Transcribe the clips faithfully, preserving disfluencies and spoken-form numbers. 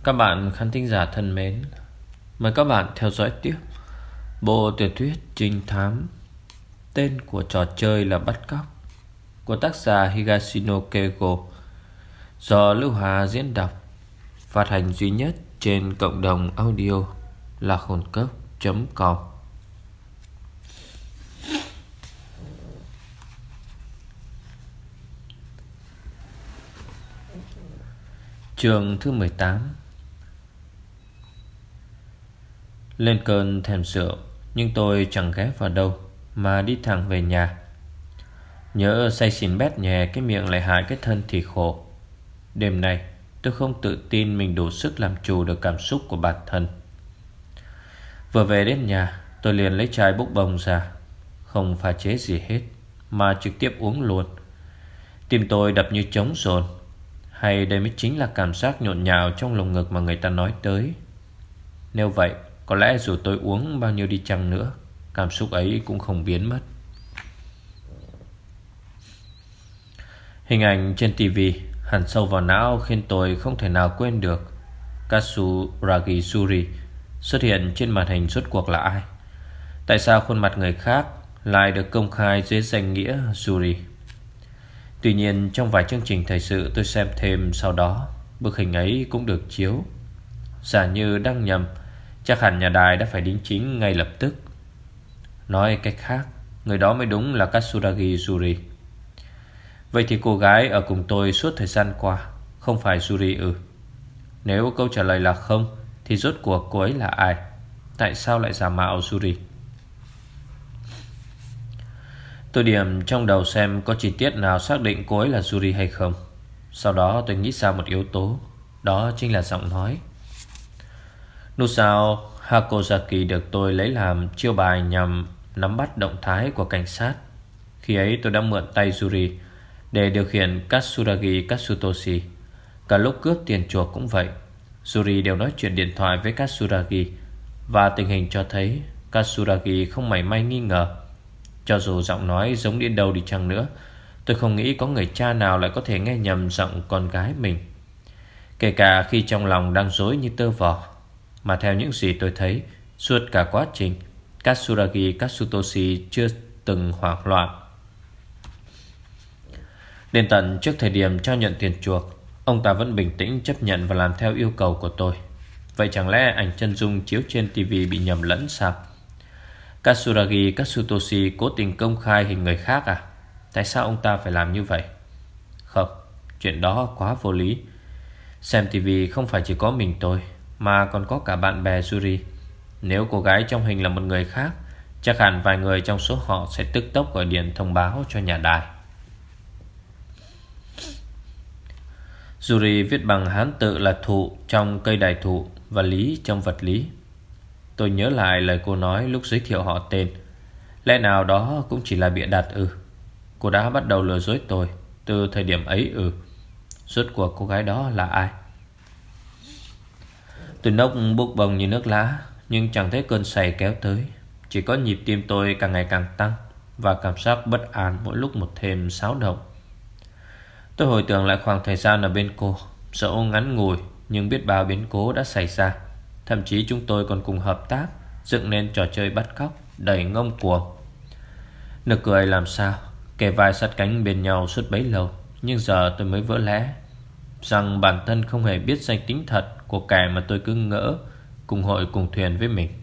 Các bạn khán thính giả thân mến, mời các bạn theo dõi tiếp bộ tiểu thuyết trinh thám tên của trò chơi là Bắt Cóc của tác giả Higashino Keigo, do Lưu Hà diễn đọc, phát hành duy nhất trên cộng đồng audio là khổn cốc chấm com. Chương thứ mười tám. Lên cơn thèm rượu, nhưng tôi chẳng ghé vào đâu mà đi thẳng về nhà. Nhớ say xỉn bét nhè cái miệng lại hại cái thân thì khổ. Đêm nay tôi không tự tin mình đủ sức làm chủ được cảm xúc của bản thân. Vừa về đến nhà, tôi liền lấy chai bốc bông ra, không pha chế gì hết mà trực tiếp uống luôn. Tim tôi đập như trống rồn. Hay đây mới chính là cảm giác nhộn nhạo trong lồng ngực mà người ta nói tới. Nếu vậy, có lẽ dù tôi uống bao nhiêu đi chăng nữa, cảm xúc ấy cũng không biến mất. Hình ảnh trên tivi hằn sâu vào não khiến tôi không thể nào quên được. Katsuragi Yuri xuất hiện trên màn hình rốt cuộc là ai? Tại sao khuôn mặt người khác lại được công khai dưới danh nghĩa Yuri? Tuy nhiên trong vài chương trình thời sự tôi xem thêm sau đó, bức hình ấy cũng được chiếu. Giả như đang nhầm, chắc hẳn nhà đài đã phải đính chính ngay lập tức. Nói cách khác, người đó mới đúng là Katsuragi Yuri. Vậy thì cô gái ở cùng tôi suốt thời gian qua không phải Yuri ư? Nếu câu trả lời là không, thì rốt cuộc cô ấy là ai? Tại sao lại giả mạo Yuri? Tôi điểm trong đầu xem có chi tiết nào xác định cô ấy là Yuri hay không. Sau đó tôi nghĩ ra một yếu tố, đó chính là giọng nói. Nusao Hakozaki được tôi lấy làm chiêu bài nhằm nắm bắt động thái của cảnh sát. Khi ấy tôi đã mượn tay Yuri để điều khiển Katsuragi Katsutoshi. Cả lúc cướp tiền chuộc cũng vậy, Yuri đều nói chuyện điện thoại với Katsuragi, và tình hình cho thấy Katsuragi không mảy may nghi ngờ. Cho dù giọng nói giống đến đâu đi chăng nữa, tôi không nghĩ có người cha nào lại có thể nghe nhầm giọng con gái mình, kể cả khi trong lòng đang rối như tơ vò. Mà theo những gì tôi thấy, suốt cả quá trình, Katsuragi Katsutoshi chưa từng hoảng loạn. Đến tận trước thời điểm cho nhận tiền chuộc, ông ta vẫn bình tĩnh chấp nhận và làm theo yêu cầu của tôi. Vậy chẳng lẽ ảnh chân dung chiếu trên tivi bị nhầm lẫn sao? Katsuragi Katsutoshi cố tình công khai hình người khác à? Tại sao ông ta phải làm như vậy? Không, chuyện đó quá vô lý. Xem tivi không phải chỉ có mình tôi, mà còn có cả bạn bè Yuri. Nếu cô gái trong hình là một người khác, chắc hẳn vài người trong số họ sẽ tức tốc gọi điện thông báo cho nhà đài. Yuri viết bằng Hán tự là thụ trong cây đại thụ và lý trong vật lý. Tôi nhớ lại lời cô nói lúc giới thiệu họ tên. Lẽ nào đó cũng chỉ là bịa đặt ư? Cô đã bắt đầu lừa dối tôi từ thời điểm ấy ư? Rốt cuộc cô gái đó là ai? Tôi nốc bốc bồng như nước lá, nhưng chẳng thấy cơn say kéo tới. Chỉ có nhịp tim tôi càng ngày càng tăng, và cảm giác bất an mỗi lúc một thêm xáo động. Tôi hồi tưởng lại khoảng thời gian ở bên cô. Dẫu ngắn ngủi, nhưng biết bao biến cố đã xảy ra. Thậm chí chúng tôi còn cùng hợp tác dựng nên trò chơi bắt cóc đầy ngông cuồng. Nực cười làm sao, kề vai sát cánh bên nhau suốt bấy lâu. Nhưng giờ tôi mới vỡ lẽ rằng bản thân không hề biết danh tính thật của kẻ mà tôi cứ ngỡ cùng hội cùng thuyền với mình.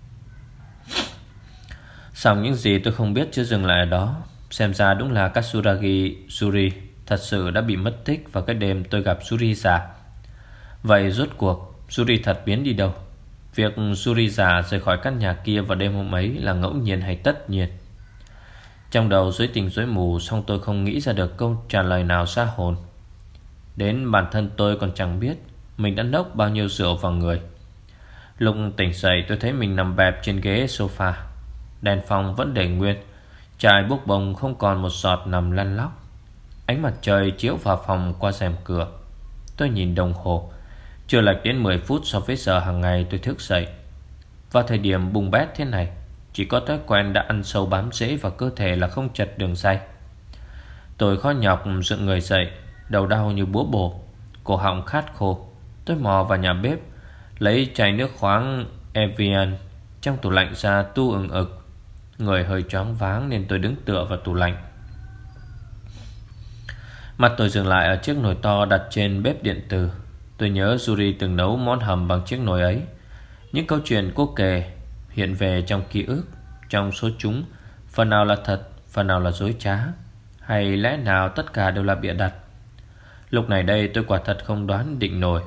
Xong những gì tôi không biết chưa dừng lại ở đó. Xem ra đúng là Katsuragi Yuri thật sự đã bị mất tích vào cái đêm tôi gặp Yuri già. Vậy rốt cuộc Yuri thật biến đi đâu? Việc Yuri già rời khỏi căn nhà kia vào đêm hôm ấy là ngẫu nhiên hay tất nhiên? Trong đầu rối tình rối mù, xong tôi không nghĩ ra được câu trả lời nào ra hồn. Đến bản thân tôi còn chẳng biết mình đã nốc bao nhiêu rượu vào người. Lúc tỉnh dậy tôi thấy mình nằm bẹp trên ghế sofa. Đèn phòng vẫn để nguyên, chai bốc bồng không còn một giọt nằm lăn lóc. Ánh mặt trời chiếu vào phòng qua rèm cửa. Tôi nhìn đồng hồ, chưa lệch đến mười phút so với giờ hàng ngày tôi thức dậy. Vào thời điểm bùng bét thế này, chỉ có thói quen đã ăn sâu bám rễ vào cơ thể là không chật đường ray. Tôi khó nhọc dựng người dậy, đầu đau như búa bổ, cổ họng khát khô. Tôi mò vào nhà bếp, lấy chai nước khoáng Evian trong tủ lạnh ra tu ừng ực. Người hơi choáng váng nên tôi đứng tựa vào tủ lạnh. Mặt tôi dừng lại ở chiếc nồi to đặt trên bếp điện tử. Tôi nhớ Yuri từng nấu món hầm bằng chiếc nồi ấy. Những câu chuyện cô kể hiện về trong ký ức. Trong số chúng, phần nào là thật, phần nào là dối trá, hay lẽ nào tất cả đều là bịa đặt. Lúc này đây tôi quả thật không đoán định nổi.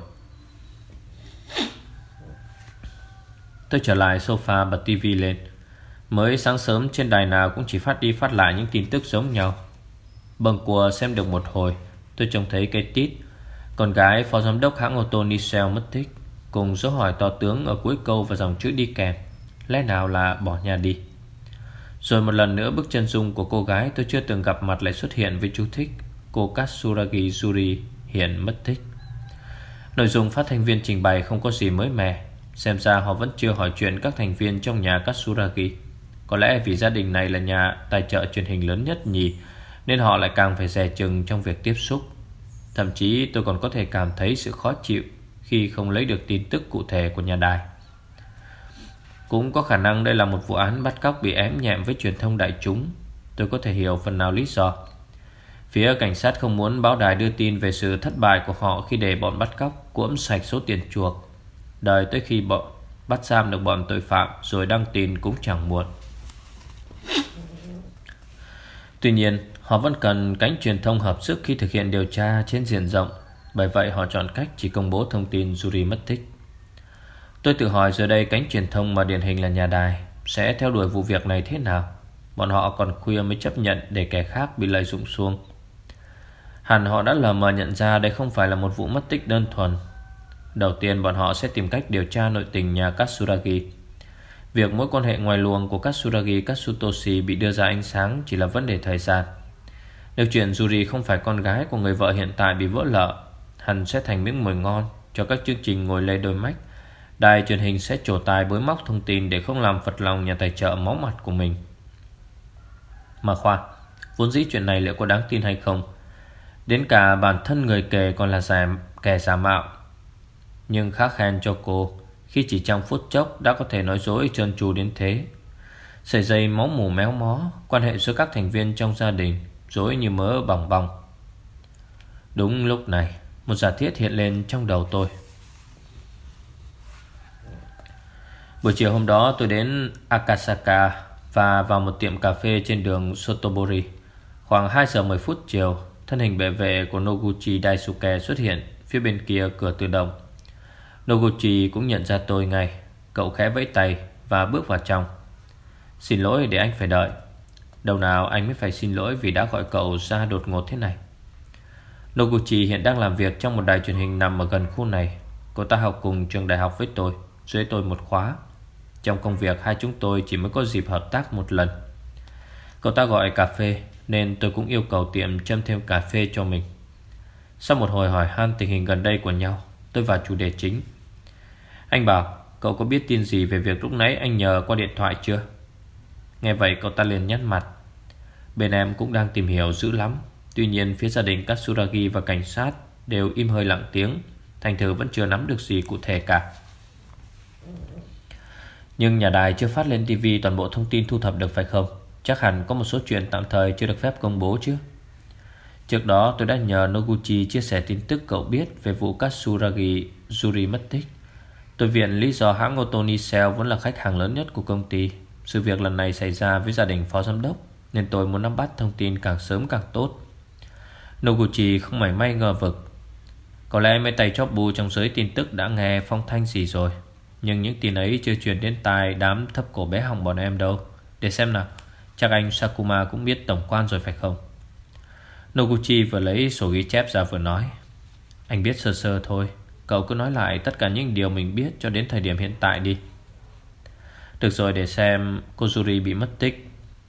Tôi trở lại sofa bật tivi lên. Mới sáng sớm trên đài nào cũng chỉ phát đi phát lại những tin tức giống nhau. Bâng cua xem được một hồi, tôi trông thấy cái tít con gái phó giám đốc hãng ô tô Nissan mất tích, cùng dấu hỏi to tướng ở cuối câu và dòng chữ đi kèm, lẽ nào là bỏ nhà đi. Rồi một lần nữa bức chân dung của cô gái tôi chưa từng gặp mặt lại xuất hiện với chú thích cô Katsuragi Yuri hiện mất tích. Nội dung phát thanh viên trình bày không có gì mới mẻ. Xem ra họ vẫn chưa hỏi chuyện các thành viên trong nhà Katsuragi. Có lẽ vì gia đình này là nhà tài trợ truyền hình lớn nhất nhì, nên họ lại càng phải dè chừng trong việc tiếp xúc. Thậm chí tôi còn có thể cảm thấy sự khó chịu khi không lấy được tin tức cụ thể của nhà đài. Cũng có khả năng đây là một vụ án bắt cóc bị ém nhẹm với truyền thông đại chúng. Tôi có thể hiểu phần nào lý do. Phía cảnh sát không muốn báo đài đưa tin về sự thất bại của họ khi để bọn bắt cóc cuỗm sạch số tiền chuộc. Đợi tới khi bọn bắt giam được bọn tội phạm rồi đăng tin cũng chẳng muộn. Tuy nhiên, họ vẫn cần cánh truyền thông hợp sức khi thực hiện điều tra trên diện rộng. Bởi vậy họ chọn cách chỉ công bố thông tin Yuri mất tích. Tôi tự hỏi giờ đây cánh truyền thông mà điển hình là nhà đài sẽ theo đuổi vụ việc này thế nào. Bọn họ còn khuya mới chấp nhận để kẻ khác bị lợi dụng xuông. Hẳn họ đã lờ mờ nhận ra đây không phải là một vụ mất tích đơn thuần. Đầu tiên bọn họ sẽ tìm cách điều tra nội tình nhà Katsuragi. Việc mối quan hệ ngoài luồng của Katsuragi Katsutoshi bị đưa ra ánh sáng chỉ là vấn đề thời gian. Nếu chuyện Yuri không phải con gái của người vợ hiện tại bị vỡ lợ, hẳn sẽ thành miếng mồi ngon cho các chương trình ngồi lê đôi mách. Đài truyền hình sẽ trổ tài bới móc thông tin để không làm phật lòng nhà tài trợ máu mặt của mình. Mà khoan, vốn dĩ chuyện này liệu có đáng tin hay không? Đến cả bản thân người kể còn là giả, kẻ giả mạo. Nhưng khá khen cho cô khi chỉ trong phút chốc đã có thể nói dối trơn tru đến thế. Sợi dây máu mủ méo mó, quan hệ giữa các thành viên trong gia đình rối như mớ bòng bong. Đúng lúc này, một giả thiết hiện lên trong đầu tôi. Buổi chiều hôm đó tôi đến Akasaka và vào một tiệm cà phê trên đường Sotobori. Khoảng hai giờ mười phút chiều, thân hình bệ vệ của Noguchi Daisuke xuất hiện phía bên kia cửa tự động. Noguchi cũng nhận ra tôi ngay. Cậu khẽ vẫy tay và bước vào trong. Xin lỗi để anh phải đợi. Đâu nào anh mới phải xin lỗi vì đã gọi cậu ra đột ngột thế này. Noguchi hiện đang làm việc trong một đài truyền hình nằm ở gần khu này. Cô ta học cùng trường đại học với tôi, dưới tôi một khóa. Trong công việc hai chúng tôi chỉ mới có dịp hợp tác một lần. Cậu ta gọi cà phê nên tôi cũng yêu cầu tiệm châm thêm cà phê cho mình. Sau một hồi hỏi han tình hình gần đây của nhau, tôi vào chủ đề chính. Anh bảo, cậu có biết tin gì về việc lúc nãy anh nhờ qua điện thoại chưa? Nghe vậy cậu ta liền nhăn mặt. Bên em cũng đang tìm hiểu dữ lắm. Tuy nhiên phía gia đình Katsuragi và cảnh sát đều im hơi lặng tiếng, thành thử vẫn chưa nắm được gì cụ thể cả. Nhưng nhà đài chưa phát lên tivi toàn bộ thông tin thu thập được phải không? Chắc hẳn có một số chuyện tạm thời chưa được phép công bố chứ. Trước đó tôi đã nhờ Noguchi chia sẻ tin tức cậu biết về vụ Katsuragi Yuri mất tích. Tôi viện lý do hãng ô tô Nissan vẫn là khách hàng lớn nhất của công ty. Sự việc lần này xảy ra với gia đình phó giám đốc, nên tôi muốn nắm bắt thông tin càng sớm càng tốt. Noguchi không mảy may ngờ vực. Có lẽ mấy tay chóp bu trong giới tin tức đã nghe phong thanh gì rồi, nhưng những tin ấy chưa truyền đến tai đám thấp cổ bé họng bọn em đâu. Để xem nào, chắc anh Sakuma cũng biết tổng quan rồi phải không? Noguchi vừa lấy sổ ghi chép ra vừa nói. Anh biết sơ sơ thôi. Cậu cứ nói lại tất cả những điều mình biết cho đến thời điểm hiện tại đi. Được rồi, để xem cô Yuri bị mất tích.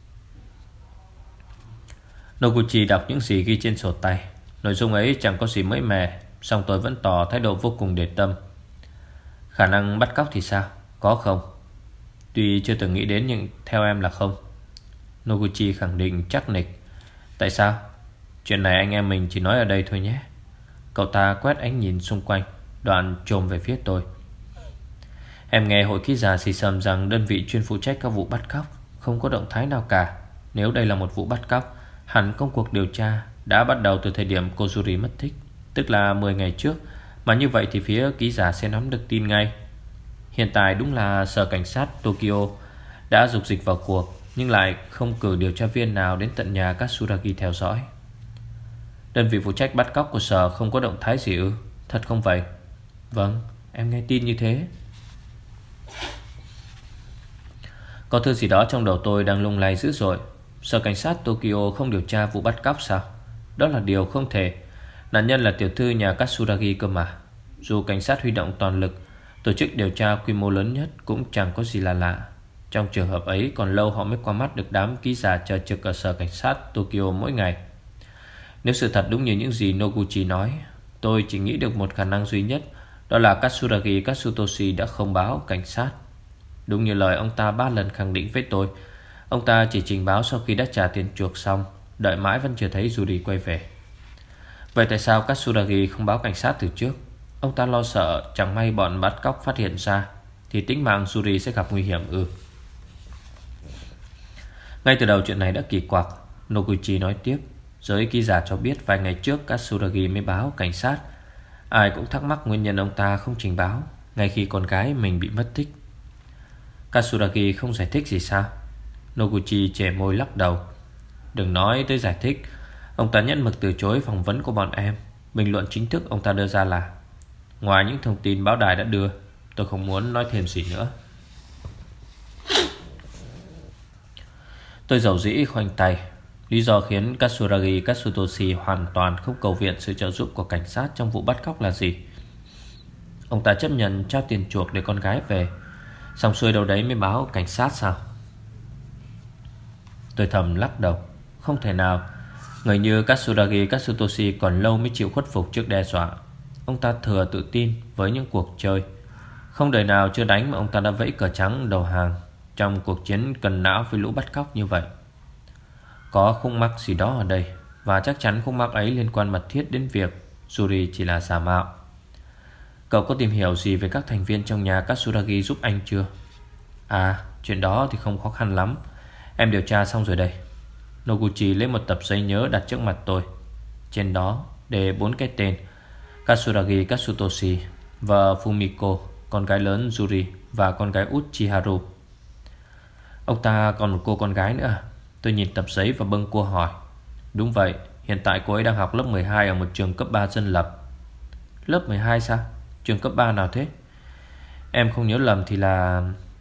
Noguchi đọc những gì ghi trên sổ tay. Nội dung ấy chẳng có gì mới mẻ, song tôi vẫn tỏ thái độ vô cùng để tâm. Khả năng bắt cóc thì sao? Có không? Tuy chưa từng nghĩ đến nhưng theo em là không. Noguchi khẳng định chắc nịch. Tại sao? Chuyện này anh em mình chỉ nói ở đây thôi nhé. Cậu ta quét ánh nhìn xung quanh. Đoạn trồm về phía tôi. Em nghe hội ký giả xì xầm rằng đơn vị chuyên phụ trách các vụ bắt cóc không có động thái nào cả. Nếu đây là một vụ bắt cóc, hẳn công cuộc điều tra đã bắt đầu từ thời điểm cô Yuri mất tích, tức là mười ngày trước. Mà như vậy thì phía ký giả sẽ nắm được tin ngay. Hiện tại đúng là sở cảnh sát Tokyo đã dục dịch vào cuộc, nhưng lại không cử điều tra viên nào đến tận nhà Katsuragi theo dõi. Đơn vị phụ trách bắt cóc của sở không có động thái gì ư? Thật không vậy? Vâng, em nghe tin như thế. Có thứ gì đó trong đầu tôi đang lung lay dữ dội. Sở cảnh sát Tokyo không điều tra vụ bắt cóc sao? Đó là điều không thể. Nạn nhân là tiểu thư nhà Katsuragi cơ mà. Dù cảnh sát huy động toàn lực, tổ chức điều tra quy mô lớn nhất cũng chẳng có gì là lạ. Trong trường hợp ấy còn lâu họ mới qua mắt được đám ký giả chờ trực ở sở cảnh sát Tokyo mỗi ngày. Nếu sự thật đúng như những gì Noguchi nói, tôi chỉ nghĩ được một khả năng duy nhất, đó là Katsuragi Katsutoshi đã không báo cảnh sát. Đúng như lời ông ta ba lần khẳng định với tôi, ông ta chỉ trình báo sau khi đã trả tiền chuộc xong, đợi mãi vẫn chưa thấy Yuri quay về. Vậy tại sao Katsuragi không báo cảnh sát từ trước? Ông ta lo sợ chẳng may bọn bắt cóc phát hiện ra thì tính mạng Yuri sẽ gặp nguy hiểm ư? Ngay từ đầu chuyện này đã kỳ quặc. Noguchi nói tiếp. Giới ký giả cho biết vài ngày trước Katsuragi mới báo cảnh sát. Ai cũng thắc mắc nguyên nhân ông ta không trình báo ngay khi con gái mình bị mất tích. Katsuragi không giải thích gì sao? Noguchi chẻ môi lắc đầu. Đừng nói tới giải thích. Ông ta nhẫn mực từ chối phỏng vấn của bọn em. Bình luận chính thức ông ta đưa ra là: ngoài những thông tin báo đài đã đưa, tôi không muốn nói thêm gì nữa. Tôi dầu dĩ khoanh tay. Lý do khiến Katsuragi Katsutoshi hoàn toàn không cầu viện sự trợ giúp của cảnh sát trong vụ bắt cóc là gì? Ông ta chấp nhận trao tiền chuộc để con gái về, xong xuôi đâu đấy mới báo cảnh sát sao? Tôi thầm lắc đầu. Không thể nào. Người như Katsuragi Katsutoshi còn lâu mới chịu khuất phục trước đe dọa. Ông ta thừa tự tin với những cuộc chơi. Không đời nào chưa đánh mà ông ta đã vẫy cờ trắng đầu hàng trong cuộc chiến cần não với lũ bắt cóc như vậy. Có khúc mắc gì đó ở đây, và chắc chắn khúc mắc ấy liên quan mật thiết đến việc Yuri chỉ là giả mạo. Cậu có tìm hiểu gì về các thành viên trong nhà Katsuragi giúp anh chưa? À, chuyện đó thì không khó khăn lắm. Em điều tra xong rồi đây. Noguchi lấy một tập giấy nhớ đặt trước mặt tôi. Trên đó đề bốn cái tên: Katsuragi Katsutoshi, vợ Fumiko, con gái lớn Yuri và con gái út Chiharu. Ông ta còn một cô con gái nữa à? Tôi nhìn tập giấy và bâng quơ hỏi. Đúng vậy, hiện tại cô ấy đang học lớp mười hai ở một trường cấp ba dân lập. Lớp mười hai sao? Trường cấp ba nào thế? Em không nhớ lầm thì là...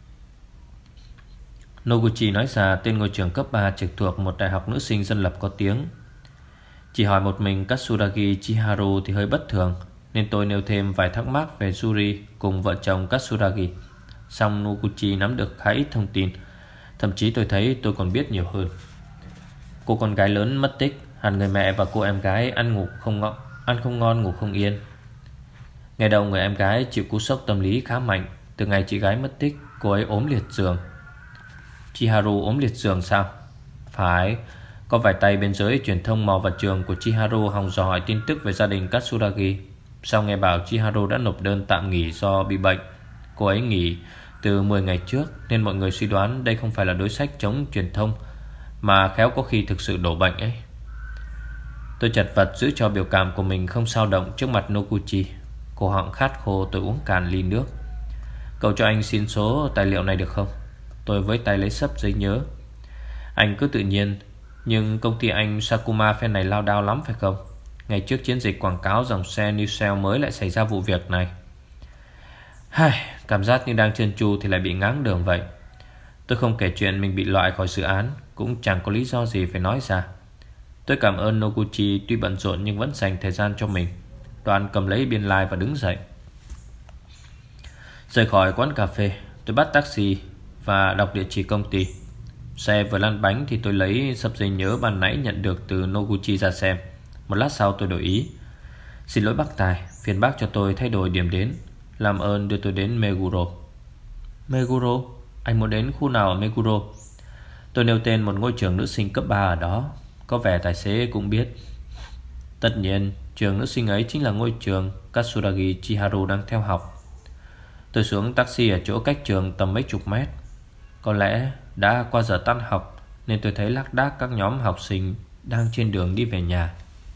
Noguchi nói ra tên ngôi trường cấp ba trực thuộc một đại học nữ sinh dân lập có tiếng. Chỉ hỏi một mình Katsuragi Chiharu thì hơi bất thường, nên tôi nêu thêm vài thắc mắc về Yuri cùng vợ chồng Katsuragi. Xong Noguchi nắm được khá ít thông tin. Thậm chí tôi thấy tôi còn biết nhiều hơn. Cô con gái lớn mất tích, hẳn người mẹ và cô em gái ăn ngủ không ngon, ăn không ngon ngủ không yên. Ngày đầu người em gái chịu cú sốc tâm lý khá mạnh. Từ ngày chị gái mất tích, cô ấy ốm liệt giường. Chiharu ốm liệt giường sao? Phải. Có vài tay bên giới truyền thông mò vào trường của Chiharu hòng dò hỏi tin tức về gia đình Katsuragi. Sau nghe bảo Chiharu đã nộp đơn tạm nghỉ do bị bệnh. Cô ấy nghỉ từ mười ngày trước, nên mọi người suy đoán đây không phải là đối sách chống truyền thông, mà khéo có khi thực sự đổ bệnh ấy. Tôi chật vật giữ cho biểu cảm của mình không sao động trước mặt Noguchi. Cổ họng khát khô, tôi uống cạn ly nước. Cậu cho anh xin số tài liệu này được không? Tôi với tay lấy sấp giấy nhớ. Anh cứ tự nhiên. Nhưng công ty anh Sakuma phen này lao đao lắm phải không? Ngày trước chiến dịch quảng cáo dòng xe New Cell mới lại xảy ra vụ việc này. Hai, cảm giác như đang trơn tru thì lại bị ngáng đường vậy. Tôi không kể chuyện mình bị loại khỏi dự án, cũng chẳng có lý do gì phải nói ra. Tôi cảm ơn Noguchi tuy bận rộn nhưng vẫn dành thời gian cho mình. Đoàn cầm lấy biên lai like và đứng dậy. Rời khỏi quán cà phê, tôi bắt taxi và đọc địa chỉ công ty. Xe vừa lăn bánh thì tôi lấy sấp giấy nhớ ban nãy nhận được từ Noguchi ra xem. Một lát sau tôi đổi ý. Xin lỗi bác Tài, phiền bác cho tôi thay đổi điểm đến. Làm ơn đưa tôi đến Meguro. Meguro? Anh muốn đến khu nào ở Meguro? Tôi nêu tên một ngôi trường nữ sinh cấp ba ở đó. Có vẻ tài xế cũng biết. Tất nhiên trường nữ sinh ấy chính là ngôi trường Katsuragi Chiharu đang theo học. Tôi xuống taxi ở chỗ cách trường tầm mấy chục mét. Có lẽ đã qua giờ tan học nên tôi thấy lác đác các nhóm học sinh đang trên đường đi về nhà.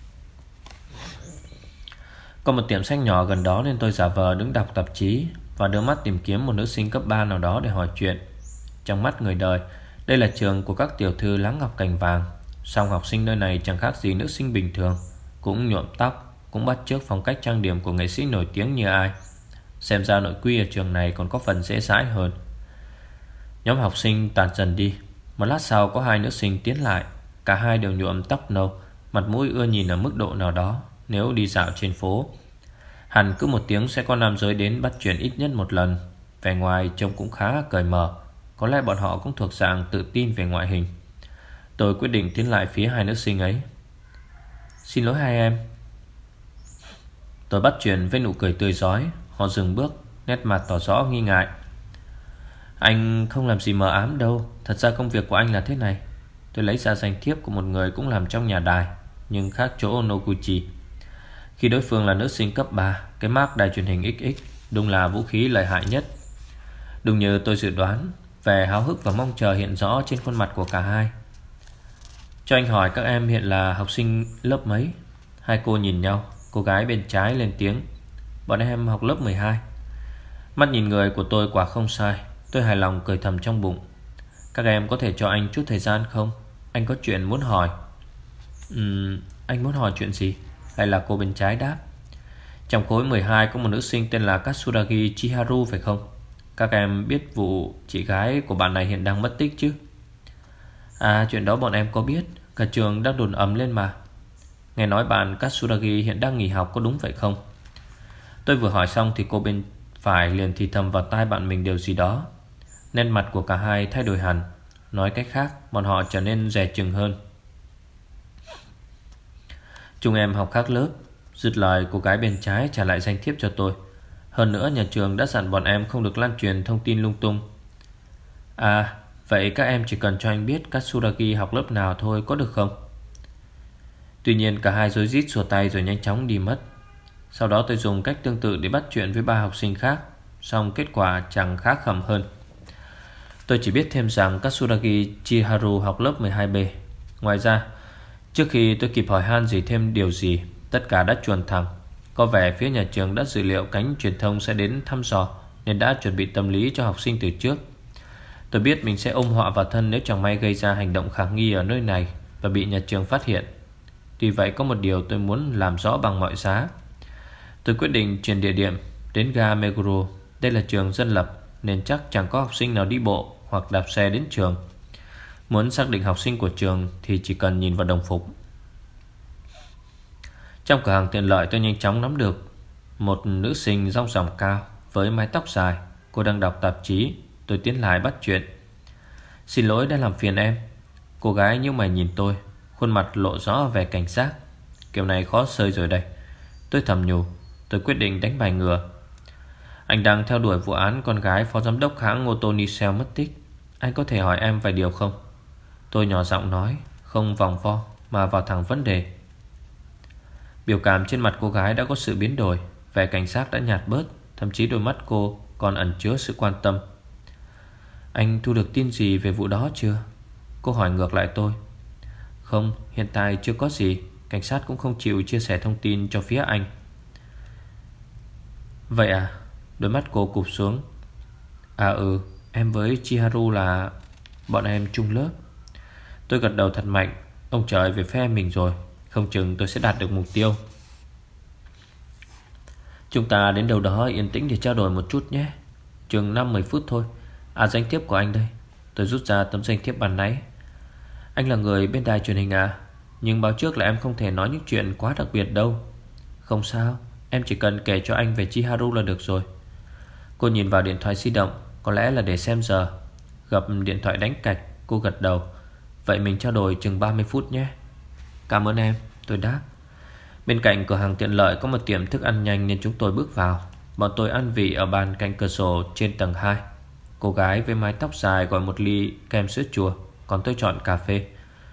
Có một tiệm sách nhỏ gần đó nên tôi giả vờ đứng đọc tạp chí và đưa mắt tìm kiếm một nữ sinh cấp ba nào đó để hỏi chuyện. Trong mắt người đời, đây là trường của các tiểu thư láng ngọc cành vàng. Song học sinh nơi này chẳng khác gì nữ sinh bình thường, cũng nhuộm tóc, cũng bắt chước phong cách trang điểm của nghệ sĩ nổi tiếng như ai. Xem ra nội quy ở trường này còn có phần dễ dãi hơn. Nhóm học sinh tàn dần đi. Một lát sau có hai nữ sinh tiến lại. Cả hai đều nhuộm tóc nâu, mặt mũi ưa nhìn ở mức độ nào đó. Nếu đi dạo trên phố, hẳn cứ một tiếng sẽ có nam giới đến bắt chuyện ít nhất một lần. Vẻ ngoài trông cũng khá cởi mở. Có lẽ bọn họ cũng thuộc dạng tự tin về ngoại hình. Tôi quyết định tiến lại phía hai nữ sinh ấy. Xin lỗi hai em. Tôi bắt chuyện với nụ cười tươi rói. Họ dừng bước, nét mặt tỏ rõ nghi ngại. Anh không làm gì mờ ám đâu. Thật ra công việc của anh là thế này. Tôi lấy ra danh thiếp của một người cũng làm trong nhà đài, nhưng khác chỗ Noguchi. Khi đối phương là nữ sinh cấp ba, cái mác đài truyền hình ích ích đúng là vũ khí lợi hại nhất. Đúng như tôi dự đoán, vẻ háo hức và mong chờ hiện rõ trên khuôn mặt của cả hai. Cho anh hỏi các em hiện là học sinh lớp mấy? Hai cô nhìn nhau. Cô gái bên trái lên tiếng. Bọn em học lớp mười hai. Mắt nhìn người của tôi quả không sai. Tôi hài lòng cười thầm trong bụng. Các em có thể cho anh chút thời gian không? Anh có chuyện muốn hỏi. Ừm, anh muốn hỏi chuyện gì? Hay là cô bên trái đáp. Trong khối mười hai có một nữ sinh tên là Katsuragi Chiharu phải không? Các em biết vụ chị gái của bạn này hiện đang mất tích chứ? À, chuyện đó bọn em có biết. Cả trường đang đồn ầm lên mà. Nghe nói bạn Katsuragi hiện đang nghỉ học, có đúng vậy không? Tôi vừa hỏi xong thì cô bên phải liền thì thầm vào tai bạn mình điều gì đó. Nét mặt của cả hai thay đổi hẳn. Nói cách khác, bọn họ trở nên dè chừng hơn. Chúng em học khác lớp. Dứt lời, cô gái bên trái trả lại danh thiếp cho tôi. Hơn nữa nhà trường đã dặn bọn em không được lan truyền thông tin lung tung. À, vậy các em chỉ cần cho anh biết Katsuragi học lớp nào thôi có được không? Tuy nhiên cả hai rối rít xua tay rồi nhanh chóng đi mất. Sau đó tôi dùng cách tương tự để bắt chuyện với ba học sinh khác, song kết quả chẳng khá khẩm hơn. Tôi chỉ biết thêm rằng Katsuragi Chiharu học lớp mười hai B. Ngoài ra, trước khi tôi kịp hỏi han gì thêm điều gì, tất cả đã chuồn thẳng. Có vẻ phía nhà trường đã dự liệu cánh truyền thông sẽ đến thăm dò, nên đã chuẩn bị tâm lý cho học sinh từ trước. Tôi biết mình sẽ ôm họa vào thân nếu chẳng may gây ra hành động khả nghi ở nơi này và bị nhà trường phát hiện. Tuy vậy có một điều tôi muốn làm rõ bằng mọi giá. Tôi quyết định chuyển địa điểm đến ga Meguro. Đây là trường dân lập nên chắc chẳng có học sinh nào đi bộ hoặc đạp xe đến trường. Muốn xác định học sinh của trường thì chỉ cần nhìn vào đồng phục. Trong cửa hàng tiện lợi tôi nhanh chóng nắm được một nữ sinh rong ròng cao với mái tóc dài. Cô đang đọc tạp chí. Tôi tiến lại bắt chuyện. Xin lỗi đã làm phiền em. Cô gái nhíu mày nhìn tôi, khuôn mặt lộ rõ vẻ cảnh giác. Kiểu này khó xơi rồi đây. Tôi thầm nhủ. Tôi quyết định đánh bài ngừa. Anh đang theo đuổi vụ án con gái phó giám đốc hãng ô tô Nissan mất tích. Anh có thể hỏi em vài điều không? Tôi nhỏ giọng nói, không vòng vo mà vào thẳng vấn đề. Biểu cảm trên mặt cô gái đã có sự biến đổi. Vẻ cảnh giác đã nhạt bớt. Thậm chí đôi mắt cô còn ẩn chứa sự quan tâm. Anh thu được tin gì về vụ đó chưa? Cô hỏi ngược lại tôi. Không, hiện tại chưa có gì. Cảnh sát cũng không chịu chia sẻ thông tin cho phía anh. Vậy à? Đôi mắt cô cụp xuống. À ừ, em với Chiharu là bọn em chung lớp. Tôi gật đầu thật mạnh. Ông trời về phe mình rồi. Không chừng tôi sẽ đạt được mục tiêu. Chúng ta đến đâu đó yên tĩnh để trao đổi một chút nhé. Chừng năm mười phút thôi. À, danh thiếp của anh đây. Tôi rút ra tấm danh thiếp bàn nãy. Anh là người bên đài truyền hình à? Nhưng báo trước là em không thể nói những chuyện quá đặc biệt đâu. Không sao, em chỉ cần kể cho anh về Chiharu là được rồi. Cô nhìn vào điện thoại di động. Có lẽ là để xem giờ. Gặp điện thoại đánh cạch. Cô gật đầu. Vậy mình trao đổi chừng ba mươi phút nhé. Cảm ơn em, tôi đáp. Bên cạnh cửa hàng tiện lợi có một tiệm thức ăn nhanh nên chúng tôi bước vào. Bọn tôi ăn vị ở bàn cạnh cửa sổ trên tầng hai. Cô gái với mái tóc dài gọi một ly kem sữa chua, còn tôi chọn cà phê.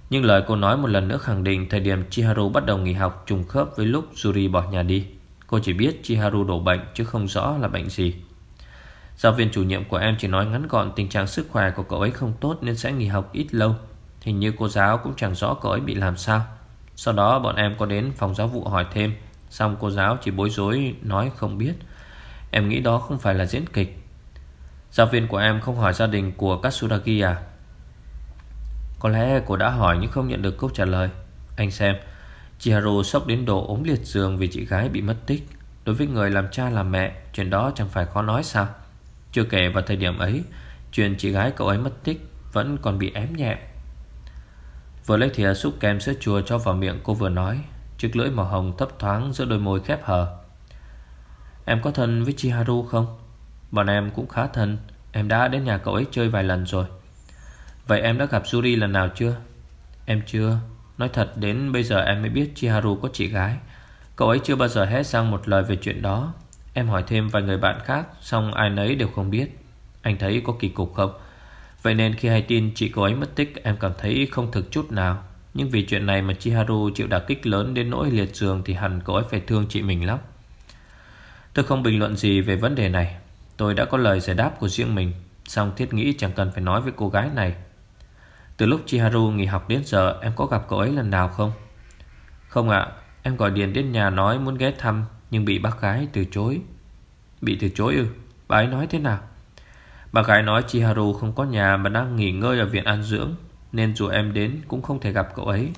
Nhưng lời cô nói một lần nữa khẳng định thời điểm Chiharu bắt đầu nghỉ học trùng khớp với lúc Yuri bỏ nhà đi. Cô chỉ biết Chiharu đổ bệnh chứ không rõ là bệnh gì. Giáo viên chủ nhiệm của em chỉ nói ngắn gọn tình trạng sức khỏe của cậu ấy không tốt nên sẽ nghỉ học ít lâu. Hình như cô giáo cũng chẳng rõ cậu ấy bị làm sao. Sau đó bọn em có đến phòng giáo vụ hỏi thêm, xong cô giáo chỉ bối rối nói không biết. Em nghĩ đó không phải là diễn kịch. Giáo viên của em không hỏi gia đình của Katsuragi à? Có lẽ cô đã hỏi nhưng không nhận được câu trả lời. Anh xem, Chiharu sốc đến độ ốm liệt giường vì chị gái bị mất tích. Đối với người làm cha làm mẹ, chuyện đó chẳng phải khó nói sao? Chưa kể vào thời điểm ấy, chuyện chị gái cậu ấy mất tích vẫn còn bị ém nhẹm. Vừa lấy thìa xúc kem sữa chua cho vào miệng, cô vừa nói, chiếc lưỡi màu hồng thấp thoáng giữa đôi môi khép hờ. Em có thân với Chiharu không? Bọn em cũng khá thân. Em đã đến nhà cậu ấy chơi vài lần rồi. Vậy em đã gặp Yuri lần nào chưa? Em chưa. Nói thật đến bây giờ em mới biết Chiharu có chị gái. Cậu ấy chưa bao giờ hé răng một lời về chuyện đó. Em hỏi thêm vài người bạn khác, xong ai nấy đều không biết. Anh thấy có kỳ cục không? Vậy nên khi hay tin chị cậu ấy mất tích, em cảm thấy không thực chút nào. Nhưng vì chuyện này mà Chiharu chịu đả kích lớn đến nỗi liệt giường thì hẳn cậu ấy phải thương chị mình lắm. Tôi không bình luận gì về vấn đề này. Tôi đã có lời giải đáp của riêng mình, song thiết nghĩ chẳng cần phải nói với cô gái này. Từ lúc Chiharu nghỉ học đến giờ, em có gặp cậu ấy lần nào không? Không ạ. Em gọi điện đến nhà nói muốn ghé thăm, nhưng bị bác gái từ chối. Bị từ chối ư? Bà ấy nói thế nào? Bà gái nói Chiharu không có nhà mà đang nghỉ ngơi ở viện an dưỡng, nên dù em đến cũng không thể gặp cậu ấy.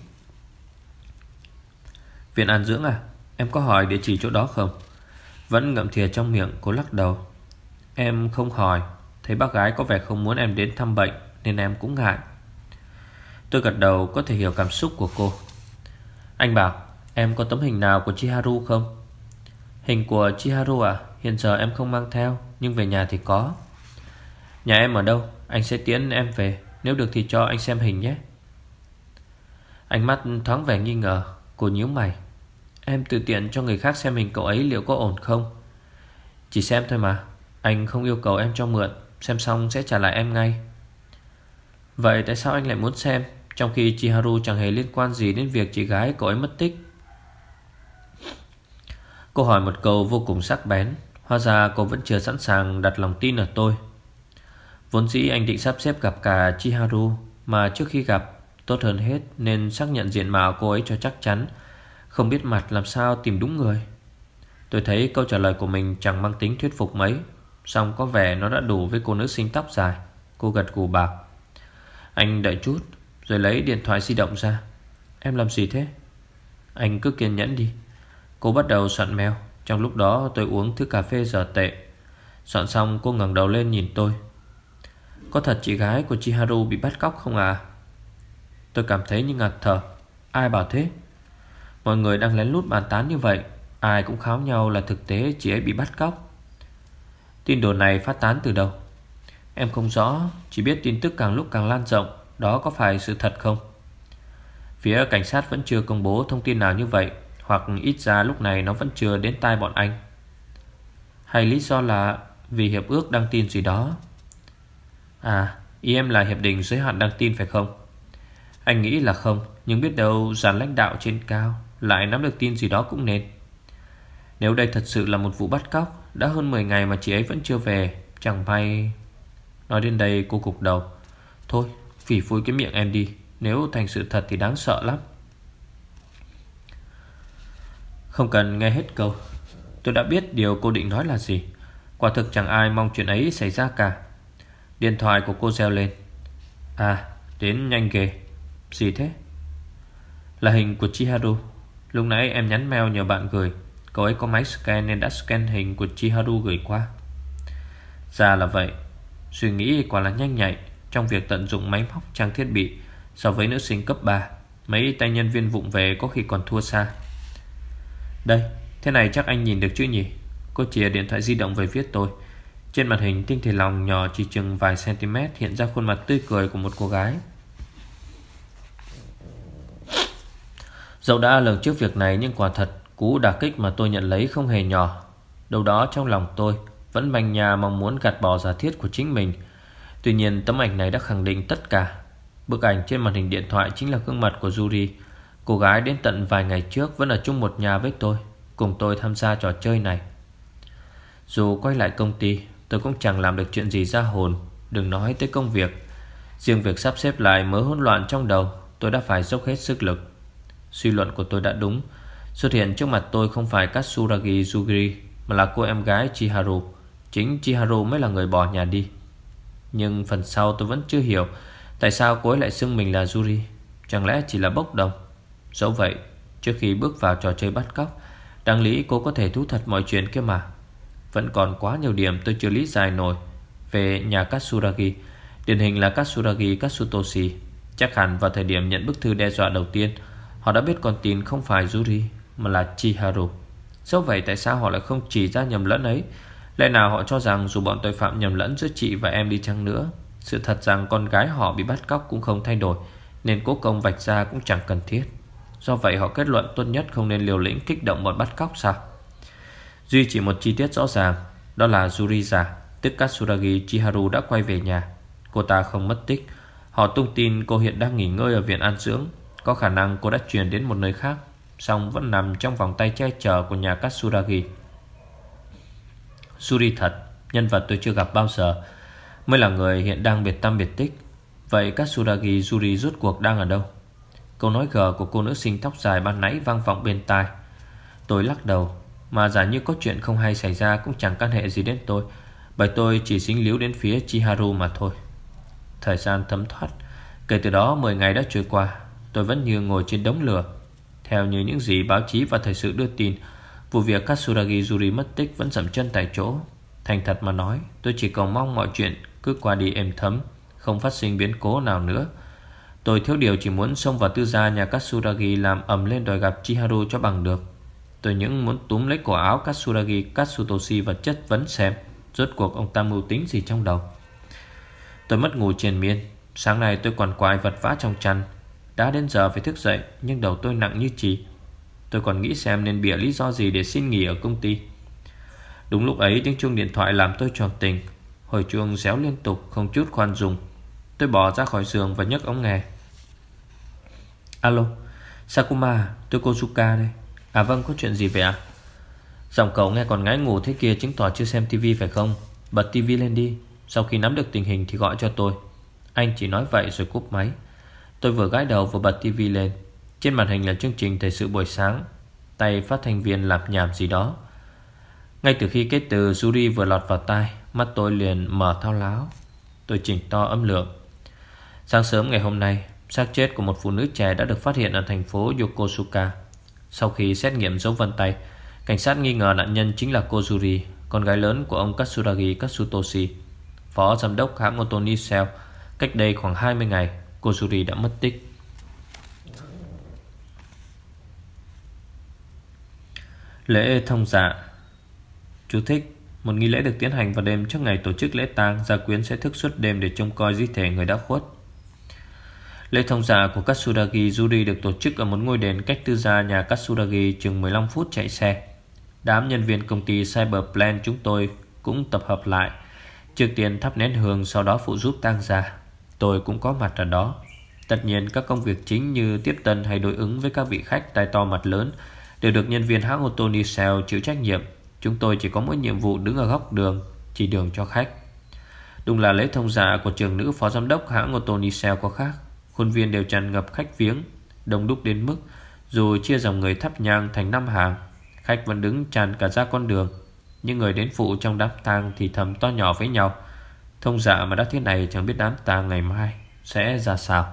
Viện an dưỡng à? Em có hỏi địa chỉ chỗ đó không? Vẫn ngậm thìa trong miệng, cô lắc đầu. Em không hỏi. Thấy bác gái có vẻ không muốn em đến thăm bệnh nên em cũng ngại. Tôi gật đầu, có thể hiểu cảm xúc của cô. Anh bảo, em có tấm hình nào của Chiharu không? Hình của Chiharu à? Hiện giờ em không mang theo, nhưng về nhà thì có. Nhà em ở đâu? Anh sẽ tiễn em về. Nếu được thì cho anh xem hình nhé. Ánh mắt thoáng vẻ nghi ngờ. Cô nhíu mày. Em tự tiện cho người khác xem hình cậu ấy liệu có ổn không? Chỉ xem thôi mà. Anh không yêu cầu em cho mượn. Xem xong sẽ trả lại em ngay. Vậy tại sao anh lại muốn xem, trong khi Chiharu chẳng hề liên quan gì đến việc chị gái cậu ấy mất tích? Cô hỏi một câu vô cùng sắc bén. Hóa ra cô vẫn chưa sẵn sàng đặt lòng tin ở tôi. Vốn dĩ anh định sắp xếp gặp cả Chiharu, mà trước khi gặp, tốt hơn hết nên xác nhận diện mạo cô ấy cho chắc chắn. Không biết mặt làm sao tìm đúng người. Tôi thấy câu trả lời của mình chẳng mang tính thuyết phục mấy, song có vẻ nó đã đủ với cô nữ sinh tóc dài. Cô gật gù bảo, anh đợi chút. Rồi lấy điện thoại di động ra. Em làm gì thế? Anh cứ kiên nhẫn đi. Cô bắt đầu soạn mail. Trong lúc đó tôi uống thứ cà phê dở tệ. Soạn xong cô ngẩng đầu lên nhìn tôi. Có thật chị gái của Chiharu bị bắt cóc không à? Tôi cảm thấy như ngạt thở. Ai bảo thế? Mọi người đang lén lút bàn tán như vậy. Ai cũng kháo nhau là thực tế chị ấy bị bắt cóc. Tin đồn này phát tán từ đâu? Em không rõ. Chỉ biết tin tức càng lúc càng lan rộng. Đó có phải sự thật không? Phía cảnh sát vẫn chưa công bố thông tin nào như vậy, hoặc ít ra lúc này nó vẫn chưa đến tai bọn anh. Hay lý do là vì hiệp ước đăng tin gì đó? À, ý em là hiệp định giới hạn đăng tin phải không? Anh nghĩ là không, nhưng biết đâu dàn lãnh đạo trên cao lại nắm được tin gì đó cũng nên. Nếu đây thật sự là một vụ bắt cóc, đã hơn mười ngày mà chị ấy vẫn chưa về, chẳng may... Nói đến đây cô gục đầu. Thôi, phỉ phui cái miệng em đi. Nếu thành sự thật thì đáng sợ lắm. Không cần nghe hết câu. Tôi đã biết điều cô định nói là gì. Quả thực chẳng ai mong chuyện ấy xảy ra cả. Điện thoại của cô reo lên. À, đến nhanh ghê. Gì thế? Là hình của Chiharu. Lúc nãy em nhắn mail nhờ bạn gửi. Cậu ấy có máy scan nên đã scan hình của Chiharu gửi qua. Ra là vậy. Suy nghĩ quả là nhanh nhạy trong việc tận dụng máy móc trang thiết bị. So với nữ sinh cấp ba, mấy tay nhân viên vụng về có khi còn thua xa. Đây, thế này chắc anh nhìn được chứ nhỉ? Cô chìa điện thoại di động về phía tôi. Trên màn hình tinh thể lòng nhỏ chỉ chừng vài cm hiện ra khuôn mặt tươi cười của một cô gái. Dẫu đã lường trước việc này, nhưng quả thật cú đả kích mà tôi nhận lấy không hề nhỏ. Đâu đó trong lòng tôi vẫn manh nha mong muốn gạt bỏ giả thiết của chính mình. Tuy nhiên tấm ảnh này đã khẳng định tất cả. Bức ảnh trên màn hình điện thoại chính là gương mặt của Yuri. Cô gái đến tận vài ngày trước vẫn ở chung một nhà với tôi, cùng tôi tham gia trò chơi này. Dù quay lại công ty, tôi cũng chẳng làm được chuyện gì ra hồn, đừng nói tới công việc. Riêng việc sắp xếp lại mớ hỗn loạn trong đầu, tôi đã phải dốc hết sức lực. Suy luận của tôi đã đúng. Xuất hiện trước mặt tôi không phải Katsuragi Yuri, mà là cô em gái Chiharu. Chính Chiharu mới là người bỏ nhà đi. Nhưng phần sau tôi vẫn chưa hiểu tại sao cô ấy lại xưng mình là Yuri. Chẳng lẽ chỉ là bốc đồng? Dẫu vậy, trước khi bước vào trò chơi bắt cóc, đáng lý cô có thể thú thật mọi chuyện kia mà. Vẫn còn quá nhiều điểm tôi chưa lý giải nổi về nhà Katsuragi. Điển hình là Katsuragi Katsutoshi. Chắc hẳn vào thời điểm nhận bức thư đe dọa đầu tiên, họ đã biết con tin không phải Yuri mà là Chiharu. Dẫu vậy tại sao họ lại không chỉ ra nhầm lẫn ấy? Lẽ nào họ cho rằng dù bọn tội phạm nhầm lẫn giữa chị và em đi chăng nữa, sự thật rằng con gái họ bị bắt cóc cũng không thay đổi, nên cố công vạch ra cũng chẳng cần thiết. Do vậy họ kết luận tốt nhất không nên liều lĩnh kích động bọn bắt cóc sao? Duy chỉ một chi tiết rõ ràng, đó là Yuri già, tức Katsuragi Chiharu đã quay về nhà. Cô ta không mất tích. Họ tung tin cô hiện đang nghỉ ngơi ở viện an dưỡng. Có khả năng cô đã chuyển đến một nơi khác, song vẫn nằm trong vòng tay che chở của nhà Katsuragi. Yuri thật, nhân vật tôi chưa gặp bao giờ, mới là người hiện đang biệt tăm biệt tích. Vậy Katsuragi Yuri rốt cuộc đang ở đâu? Câu nói gờ của cô nữ sinh tóc dài ban nãy vang vọng bên tai. Tôi lắc đầu. Mà giả như có chuyện không hay xảy ra cũng chẳng can hệ gì đến tôi, bởi tôi chỉ dính líu đến phía Chiharu mà thôi. Thời gian thấm thoát. Kể từ đó mười ngày đã trôi qua. Tôi vẫn như ngồi trên đống lửa. Theo như những gì báo chí và thời sự đưa tin, vụ việc Katsuragi Yuri mất tích vẫn dậm chân tại chỗ. Thành thật mà nói, tôi chỉ cầu mong mọi chuyện cứ qua đi êm thấm, không phát sinh biến cố nào nữa. Tôi thiếu điều chỉ muốn xông vào tư gia nhà Katsuragi làm ầm lên đòi gặp Chiharu cho bằng được. Tôi những muốn túm lấy cổ áo Katsuragi Katsutoshi và chất vấn xem rốt cuộc ông ta mưu tính gì trong đầu. Tôi mất ngủ triền miên. Sáng nay tôi còn quại vật vã trong chăn. Đã đến giờ phải thức dậy, nhưng đầu tôi nặng như chì. Tôi còn nghĩ xem nên bịa lý do gì để xin nghỉ ở công ty. Đúng lúc ấy tiếng chuông điện thoại làm tôi choàng tỉnh. Hồi chuông réo liên tục không chút khoan dung. Tôi bò ra khỏi giường và nhấc ống nghe. Alo, Sakuma, tôi Kozuka đây. À vâng, có chuyện gì vậy ạ? Giọng cậu nghe còn ngái ngủ thế kia, chứng tỏ chưa xem tivi phải không? Bật tivi lên đi, sau khi nắm được tình hình thì gọi cho tôi. Anh chỉ nói vậy rồi cúp máy. Tôi vừa gãi đầu vừa bật tivi lên. Trên màn hình là chương trình thời sự buổi sáng. Tay phát thanh viên lạp nhảm gì đó. Ngay từ khi cái từ Yuri vừa lọt vào tai, mắt tôi liền mở thao láo. Tôi chỉnh to âm lượng. Sáng sớm ngày hôm nay, xác chết của một phụ nữ trẻ đã được phát hiện ở thành phố Yokosuka. Sau khi xét nghiệm dấu vân tay, cảnh sát nghi ngờ nạn nhân chính là cô Yuri, con gái lớn của ông Katsuragi Katsutoshi, phó giám đốc hãng ô tô Nissan. Cách đây khoảng hai mươi ngày, cô Yuri đã mất tích. Lễ thông dạ. Chú thích: một nghi lễ được tiến hành vào đêm trước ngày tổ chức lễ tang. Gia quyến sẽ thức suốt đêm để trông coi di thể người đã khuất. Lễ thông dạ của Katsuragi Yuri được tổ chức ở một ngôi đền cách tư gia nhà Katsuragi chừng mười lăm phút chạy xe. Đám nhân viên công ty Cyberplan chúng tôi cũng tập hợp lại. Trước tiên thắp nén hương, sau đó phụ giúp tang gia. Tôi cũng có mặt ở đó. Tất nhiên các công việc chính như tiếp tân hay đối ứng với các vị khách tai to mặt lớn đều được nhân viên hãng ô tô Nissan chịu trách nhiệm. Chúng tôi chỉ có mỗi nhiệm vụ đứng ở góc đường, chỉ đường cho khách. Đúng là lễ thông dạ của trưởng nữ phó giám đốc hãng ô tô Nissan có khác. Khuôn viên đều tràn ngập khách viếng, đông đúc đến mức dù chia dòng người thắp nhang thành năm hàng, khách vẫn đứng tràn cả ra con đường. Những người đến phụ trong đám tang thì thầm to nhỏ với nhau. Thông dạ mà đã thế này, chẳng biết đám tang ngày mai sẽ ra sao.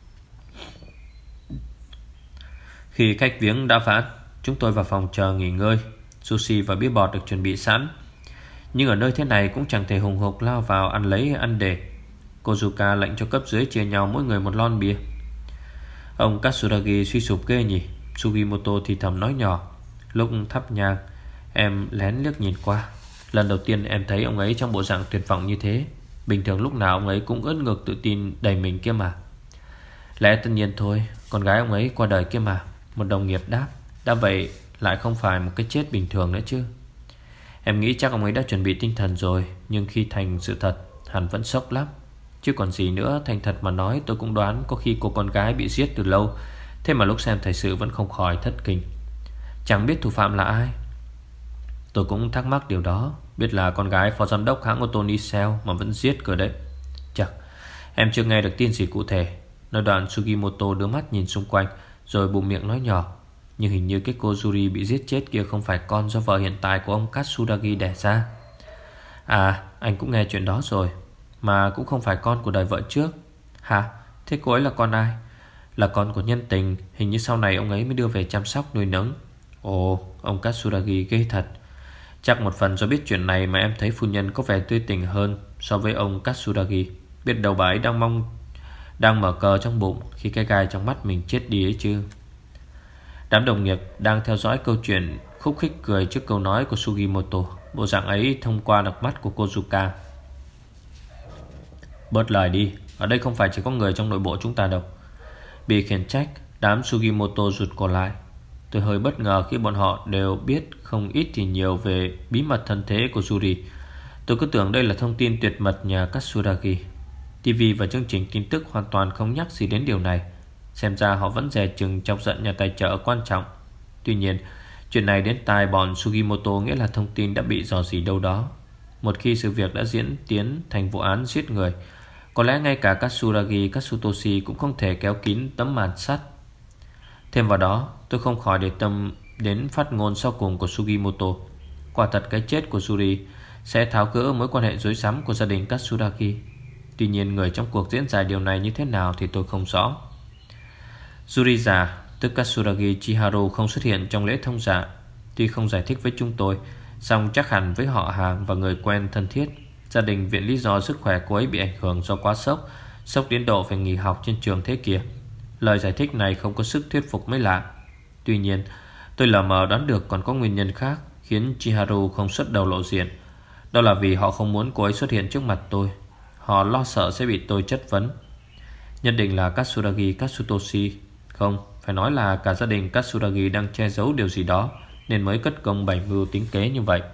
Khi khách viếng đã vãn, chúng tôi vào phòng chờ nghỉ ngơi. Sushi và bia bọt được chuẩn bị sẵn, nhưng ở nơi thế này cũng chẳng thể hùng hục lao vào ăn lấy ăn để. Kozuka lệnh cho cấp dưới chia nhau mỗi người một lon bia. Ông Katsuragi suy sụp ghê nhỉ, Sugimoto thì thầm nói nhỏ. Lúc thắp nhang, em lén liếc nhìn qua. Lần đầu tiên em thấy ông ấy trong bộ dạng tuyệt vọng như thế. Bình thường lúc nào ông ấy cũng ưỡn ngực tự tin đầy mình kia mà. Lẽ tất nhiên thôi, con gái ông ấy qua đời kia mà. Một đồng nghiệp đáp. Đã vậy lại không phải một cái chết bình thường nữa chứ. Em nghĩ chắc ông ấy đã chuẩn bị tinh thần rồi, nhưng khi thành sự thật hẳn vẫn sốc lắm. Chứ còn gì nữa, thành thật mà nói tôi cũng đoán có khi cô con gái bị giết từ lâu. Thế mà lúc xem thời sự vẫn không khỏi thất kinh. Chẳng biết thủ phạm là ai. Tôi cũng thắc mắc điều đó. Biết là con gái phó giám đốc hãng ô tô Nissan mà vẫn giết cơ đấy. Chắc em chưa nghe được tin gì cụ thể. Nói đoạn Sugimoto đưa mắt nhìn xung quanh, rồi bụm miệng nói nhỏ: nhưng hình như cái cô Yuri bị giết chết kia không phải con do vợ hiện tại của ông Katsuragi đẻ ra. À, anh cũng nghe chuyện đó rồi. Mà cũng không phải con của đời vợ trước. Hả? Thế cô ấy là con ai? Là con của nhân tình. Hình như sau này ông ấy mới đưa về chăm sóc nuôi nấng. Ồ, ông Katsuragi ghê thật. Chắc một phần do biết chuyện này mà em thấy phu nhân có vẻ tươi tỉnh hơn so với ông Katsuragi. Biết đâu bà ấy đang mong Đang mở cờ trong bụng khi cái gai trong mắt mình chết đi ấy chứ. Đám đồng nghiệp đang theo dõi câu chuyện khúc khích cười trước câu nói của Sugimoto. Bộ dạng ấy thông qua độc mắt của Kozuka. Bớt lời đi, ở đây không phải chỉ có người trong nội bộ chúng ta đâu. Bị khiển trách, đám Sugimoto rụt cổ lại. Tôi hơi bất ngờ khi bọn họ đều biết không ít thì nhiều về bí mật thân thế của Yuri. Tôi cứ tưởng đây là thông tin tuyệt mật nhà Katsuragi. ti vi và chương trình tin tức hoàn toàn không nhắc gì đến điều này. Xem ra họ vẫn dè chừng chọc giận nhà tài trợ quan trọng. Tuy nhiên, chuyện này đến tai bọn Sugimoto nghĩa là thông tin đã bị dò dỉ đâu đó. Một khi sự việc đã diễn tiến thành vụ án giết người, có lẽ ngay cả Katsuragi Katsutoshi cũng không thể kéo kín tấm màn sắt. Thêm vào đó, tôi không khỏi để tâm đến phát ngôn sau cùng của Sugimoto. Quả thật cái chết của Yuri sẽ tháo gỡ mối quan hệ rối rắm của gia đình Katsuragi. Tuy nhiên người trong cuộc diễn giải điều này như thế nào thì tôi không rõ. Yuri già, tức Katsuragi Chiharu, không xuất hiện trong lễ thông dạ. Tuy không giải thích với chúng tôi, song chắc hẳn với họ hàng và người quen thân thiết, gia đình viện lý do sức khỏe cô ấy bị ảnh hưởng do quá sốc, sốc đến độ phải nghỉ học trên trường thế kia. Lời giải thích này không có sức thuyết phục mới lạ. Tuy nhiên, tôi lờ mờ đoán được còn có nguyên nhân khác khiến Chiharu không xuất đầu lộ diện. Đó là vì họ không muốn cô ấy xuất hiện trước mặt tôi. Họ lo sợ sẽ bị tôi chất vấn. Nhất định là Katsuragi Katsutoshi, không, phải nói là cả gia đình Katsuragi đang che giấu điều gì đó, nên mới cất công bày mưu tính kế như vậy.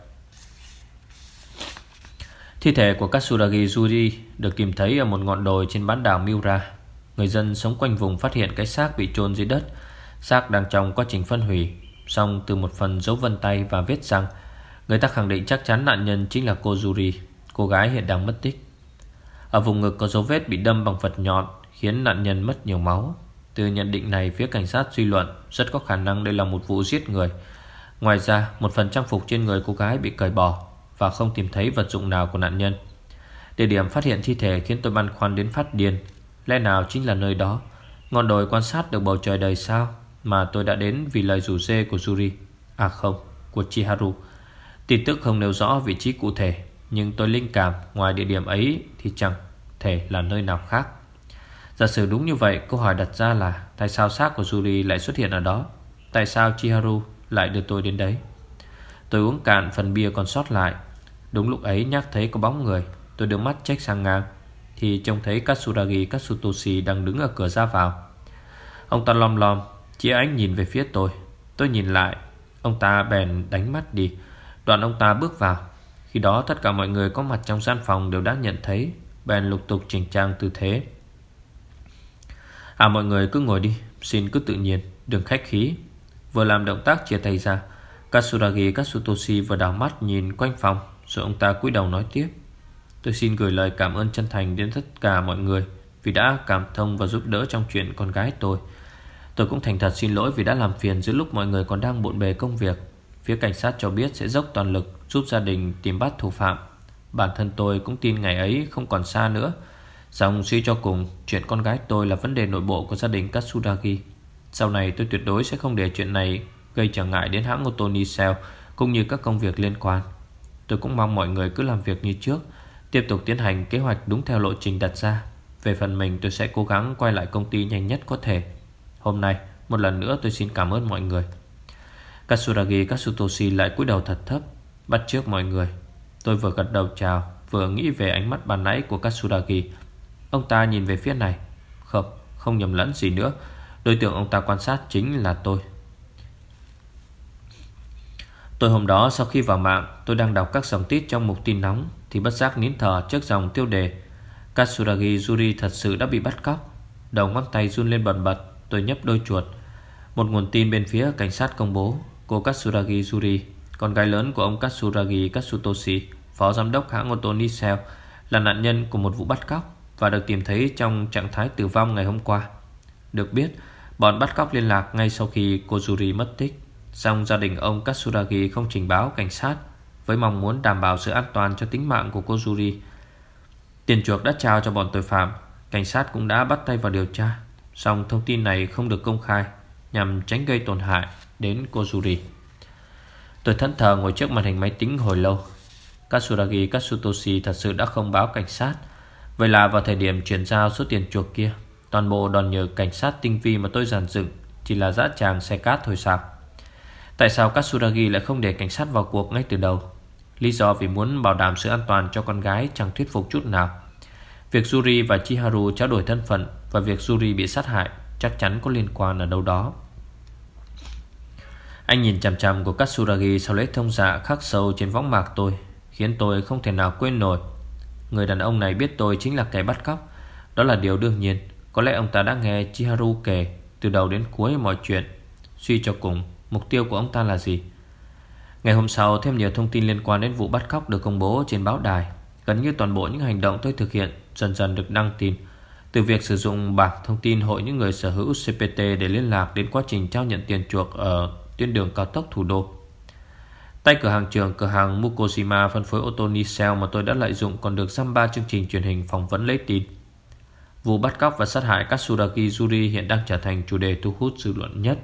Thi thể của Katsuragi Yuri được tìm thấy ở một ngọn đồi trên bán đảo Miura. Người dân sống quanh vùng phát hiện cái xác bị chôn dưới đất. Xác đang trong quá trình phân hủy, song từ một phần dấu vân tay và vết răng, người ta khẳng định chắc chắn nạn nhân chính là cô Yuri, cô gái hiện đang mất tích. Ở vùng ngực có dấu vết bị đâm bằng vật nhọn, khiến nạn nhân mất nhiều máu. Từ nhận định này, phía cảnh sát suy luận rất có khả năng đây là một vụ giết người. Ngoài ra, một phần trang phục trên người cô gái bị cởi bỏ và không tìm thấy vật dụng nào của nạn nhân. Địa điểm phát hiện thi thể khiến tôi băn khoăn đến phát điên. Lẽ nào chính là nơi đó, ngọn đồi quan sát được bầu trời đầy sao mà tôi đã đến vì lời rủ rê của Yuri? À không, của Chiharu. Tin tức không nêu rõ vị trí cụ thể, nhưng tôi linh cảm ngoài địa điểm ấy thì chẳng thể là nơi nào khác. Giả sử đúng như vậy, câu hỏi đặt ra là tại sao xác của Yuri lại xuất hiện ở đó? Tại sao Chiharu lại đưa tôi đến đấy? Tôi uống cạn phần bia còn sót lại. Đúng lúc ấy nhắc thấy có bóng người, tôi đưa mắt check sang ngang thì trông thấy Katsuragi Katsutoshi đang đứng ở cửa ra vào. Ông ta lom lom chĩa ánh nhìn về phía tôi. Tôi nhìn lại, ông ta bèn đánh mắt đi. Đoạn ông ta bước vào. Khi đó tất cả mọi người có mặt trong gian phòng đều đã nhận thấy, bèn lục tục chỉnh trang tư thế. À, mọi người cứ ngồi đi, xin cứ tự nhiên, đừng khách khí. Vừa làm động tác chia tay ra, Katsuragi Katsutoshi vừa đảo mắt nhìn quanh phòng, rồi ông ta cúi đầu nói tiếp: tôi xin gửi lời cảm ơn chân thành đến tất cả mọi người vì đã cảm thông và giúp đỡ trong chuyện con gái tôi. Tôi cũng thành thật xin lỗi vì đã làm phiền giữa lúc mọi người còn đang bộn bề công việc. Phía cảnh sát cho biết sẽ dốc toàn lực giúp gia đình tìm bắt thủ phạm. Bản thân tôi cũng tin ngày ấy không còn xa nữa. Song suy cho cùng, chuyện con gái tôi là vấn đề nội bộ của gia đình Katsuragi. Sau này tôi tuyệt đối sẽ không để chuyện này gây trở ngại đến hãng ô tô Nissan cũng như các công việc liên quan. Tôi cũng mong mọi người cứ làm việc như trước, tiếp tục tiến hành kế hoạch đúng theo lộ trình đặt ra. Về phần mình, tôi sẽ cố gắng quay lại công ty nhanh nhất có thể. Hôm nay, một lần nữa tôi xin cảm ơn mọi người. Katsuragi Katsutoshi lại cúi đầu thật thấp, bắt chước mọi người. Tôi vừa gật đầu chào, vừa nghĩ về ánh mắt ban nãy của Katsuragi. Ông ta nhìn về phía này. Không, không nhầm lẫn gì nữa. Đối tượng ông ta quan sát chính là tôi. Tôi hôm đó sau khi vào mạng, tôi đang đọc các dòng tít trong mục tin nóng thì bất giác nín thở trước dòng tiêu đề Katsuragi Yuri thật sự đã bị bắt cóc. Đầu ngón tay run lên bần bật. Tôi nhấp đôi chuột. Một nguồn tin bên phía cảnh sát công bố cô Katsuragi Yuri, con gái lớn của ông Katsuragi Katsutoshi, phó giám đốc hãng ô tô Nissan, là nạn nhân của một vụ bắt cóc và được tìm thấy trong trạng thái tử vong ngày hôm qua. Được biết, bọn bắt cóc liên lạc ngay sau khi cô Yuri mất tích. Song gia đình ông Katsuragi không trình báo cảnh sát, với mong muốn đảm bảo sự an toàn cho tính mạng của cô Yuri. Tiền chuộc đã trao cho bọn tội phạm. Cảnh sát cũng đã bắt tay vào điều tra. Song thông tin này không được công khai, nhằm tránh gây tổn hại đến cô Yuri. Tôi thẫn thờ ngồi trước màn hình máy tính hồi lâu. Katsuragi Katsutoshi thật sự đã không báo cảnh sát. Vậy là vào thời điểm chuyển giao số tiền chuộc kia, toàn bộ đòn nhờ cảnh sát tinh vi mà tôi dàn dựng chỉ là dã tràng xe cát thôi sao? Tại sao Katsuragi lại không để cảnh sát vào cuộc ngay từ đầu? Lý do vì muốn bảo đảm sự an toàn cho con gái chẳng thuyết phục chút nào. Việc Yuri và Chiharu trao đổi thân phận và việc Yuri bị sát hại chắc chắn có liên quan ở đâu đó. Anh nhìn chằm chằm của Katsuragi sau lễ thông dạ khắc sâu trên võng mạc tôi, khiến tôi không thể nào quên nổi. Người đàn ông này biết tôi chính là kẻ bắt cóc. Đó là điều đương nhiên. Có lẽ ông ta đã nghe Chiharu kể từ đầu đến cuối mọi chuyện. Suy cho cùng, mục tiêu của ông ta là gì? Ngày hôm sau, thêm nhiều thông tin liên quan đến vụ bắt cóc được công bố trên báo đài. Gần như toàn bộ những hành động tôi thực hiện dần dần được đăng tin. Từ việc sử dụng bảng thông tin hội những người sở hữu xê pê tê để liên lạc đến quá trình trao nhận tiền chuộc ở tuyến đường cao tốc thủ đô. Tay cửa hàng trưởng cửa hàng Mukojima phân phối ô tô Nissan mà tôi đã lợi dụng còn được dăm ba chương trình truyền hình phỏng vấn lấy tin. Vụ bắt cóc và sát hại Katsuragi Yuri hiện đang trở thành chủ đề thu hút dư luận nhất.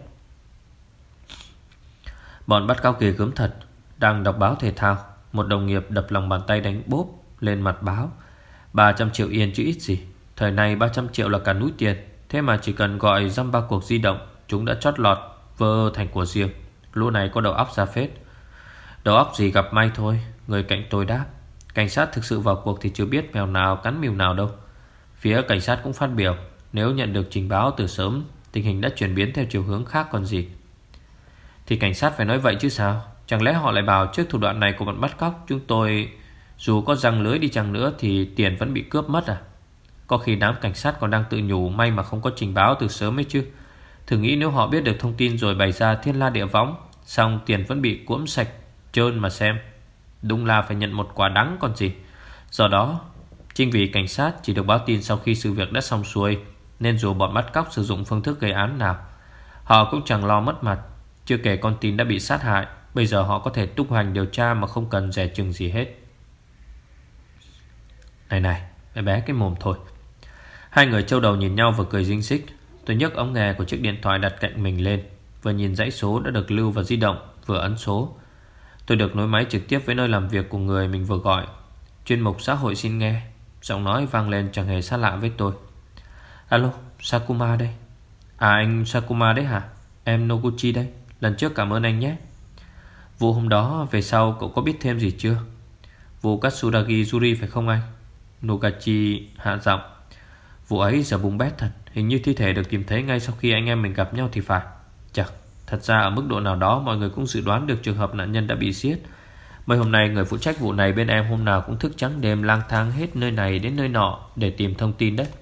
Bọn bắt cóc ghê gớm thật. Đang đọc báo thể thao, một đồng nghiệp đập lòng bàn tay đánh bốp lên mặt báo. Ba trăm triệu yên chứ ít gì. Thời này ba trăm triệu là cả núi tiền. Thế mà chỉ cần gọi dăm ba cuộc di động, chúng đã chót lọt vơ thành của riêng. Lũ này có đầu óc ra phết. Đầu óc gì gặp may thôi. Người cạnh tôi đáp. Cảnh sát thực sự vào cuộc thì chưa biết mèo nào cắn mèo nào đâu. Phía cảnh sát cũng phát biểu, nếu nhận được trình báo từ sớm, tình hình đã chuyển biến theo chiều hướng khác còn gì. Thì cảnh sát phải nói vậy chứ sao? Chẳng lẽ họ lại bảo trước thủ đoạn này của bọn bắt cóc chúng tôi dù có răng lưới đi chăng nữa thì tiền vẫn bị cướp mất à? Có khi đám cảnh sát còn đang tự nhủ may mà không có trình báo từ sớm ấy chứ. Thử nghĩ nếu họ biết được thông tin rồi bày ra thiên la địa võng, xong tiền vẫn bị cuỗm sạch trơn mà xem. Đúng là phải nhận một quả đắng còn gì. Do đó, chính vì cảnh sát chỉ được báo tin sau khi sự việc đã xong xuôi, nên dù bọn bắt cóc sử dụng phương thức gây án nào, họ cũng chẳng lo mất mặt. Chưa kể con tin đã bị sát hại, bây giờ họ có thể tung hoành điều tra mà không cần dè chừng gì hết. Này này, bé bé cái mồm thôi. Hai người trâu đầu nhìn nhau và cười rinh rích. Tôi nhấc ống nghe của chiếc điện thoại đặt cạnh mình lên, vừa nhìn dãy số đã được lưu vào di động, vừa ấn số. Tôi được nối máy trực tiếp với nơi làm việc của người mình vừa gọi. Chuyên mục xã hội xin nghe. Giọng nói vang lên chẳng hề xa lạ với tôi. Alo, Sakuma đây. À anh Sakuma đấy hả? Em Noguchi đây. Lần trước cảm ơn anh nhé. Vụ hôm đó về sau cậu có biết thêm gì chưa? Vụ Katsuragi Yuri phải không anh? Noguchi hạ giọng. Vụ ấy giờ bùng bét thật. Hình như thi thể được tìm thấy ngay sau khi anh em mình gặp nhau thì phải. Chắc, thật ra ở mức độ nào đó mọi người cũng dự đoán được trường hợp nạn nhân đã bị giết. Mấy hôm nay người phụ trách vụ này bên em hôm nào cũng thức trắng đêm lang thang hết nơi này đến nơi nọ để tìm thông tin đấy.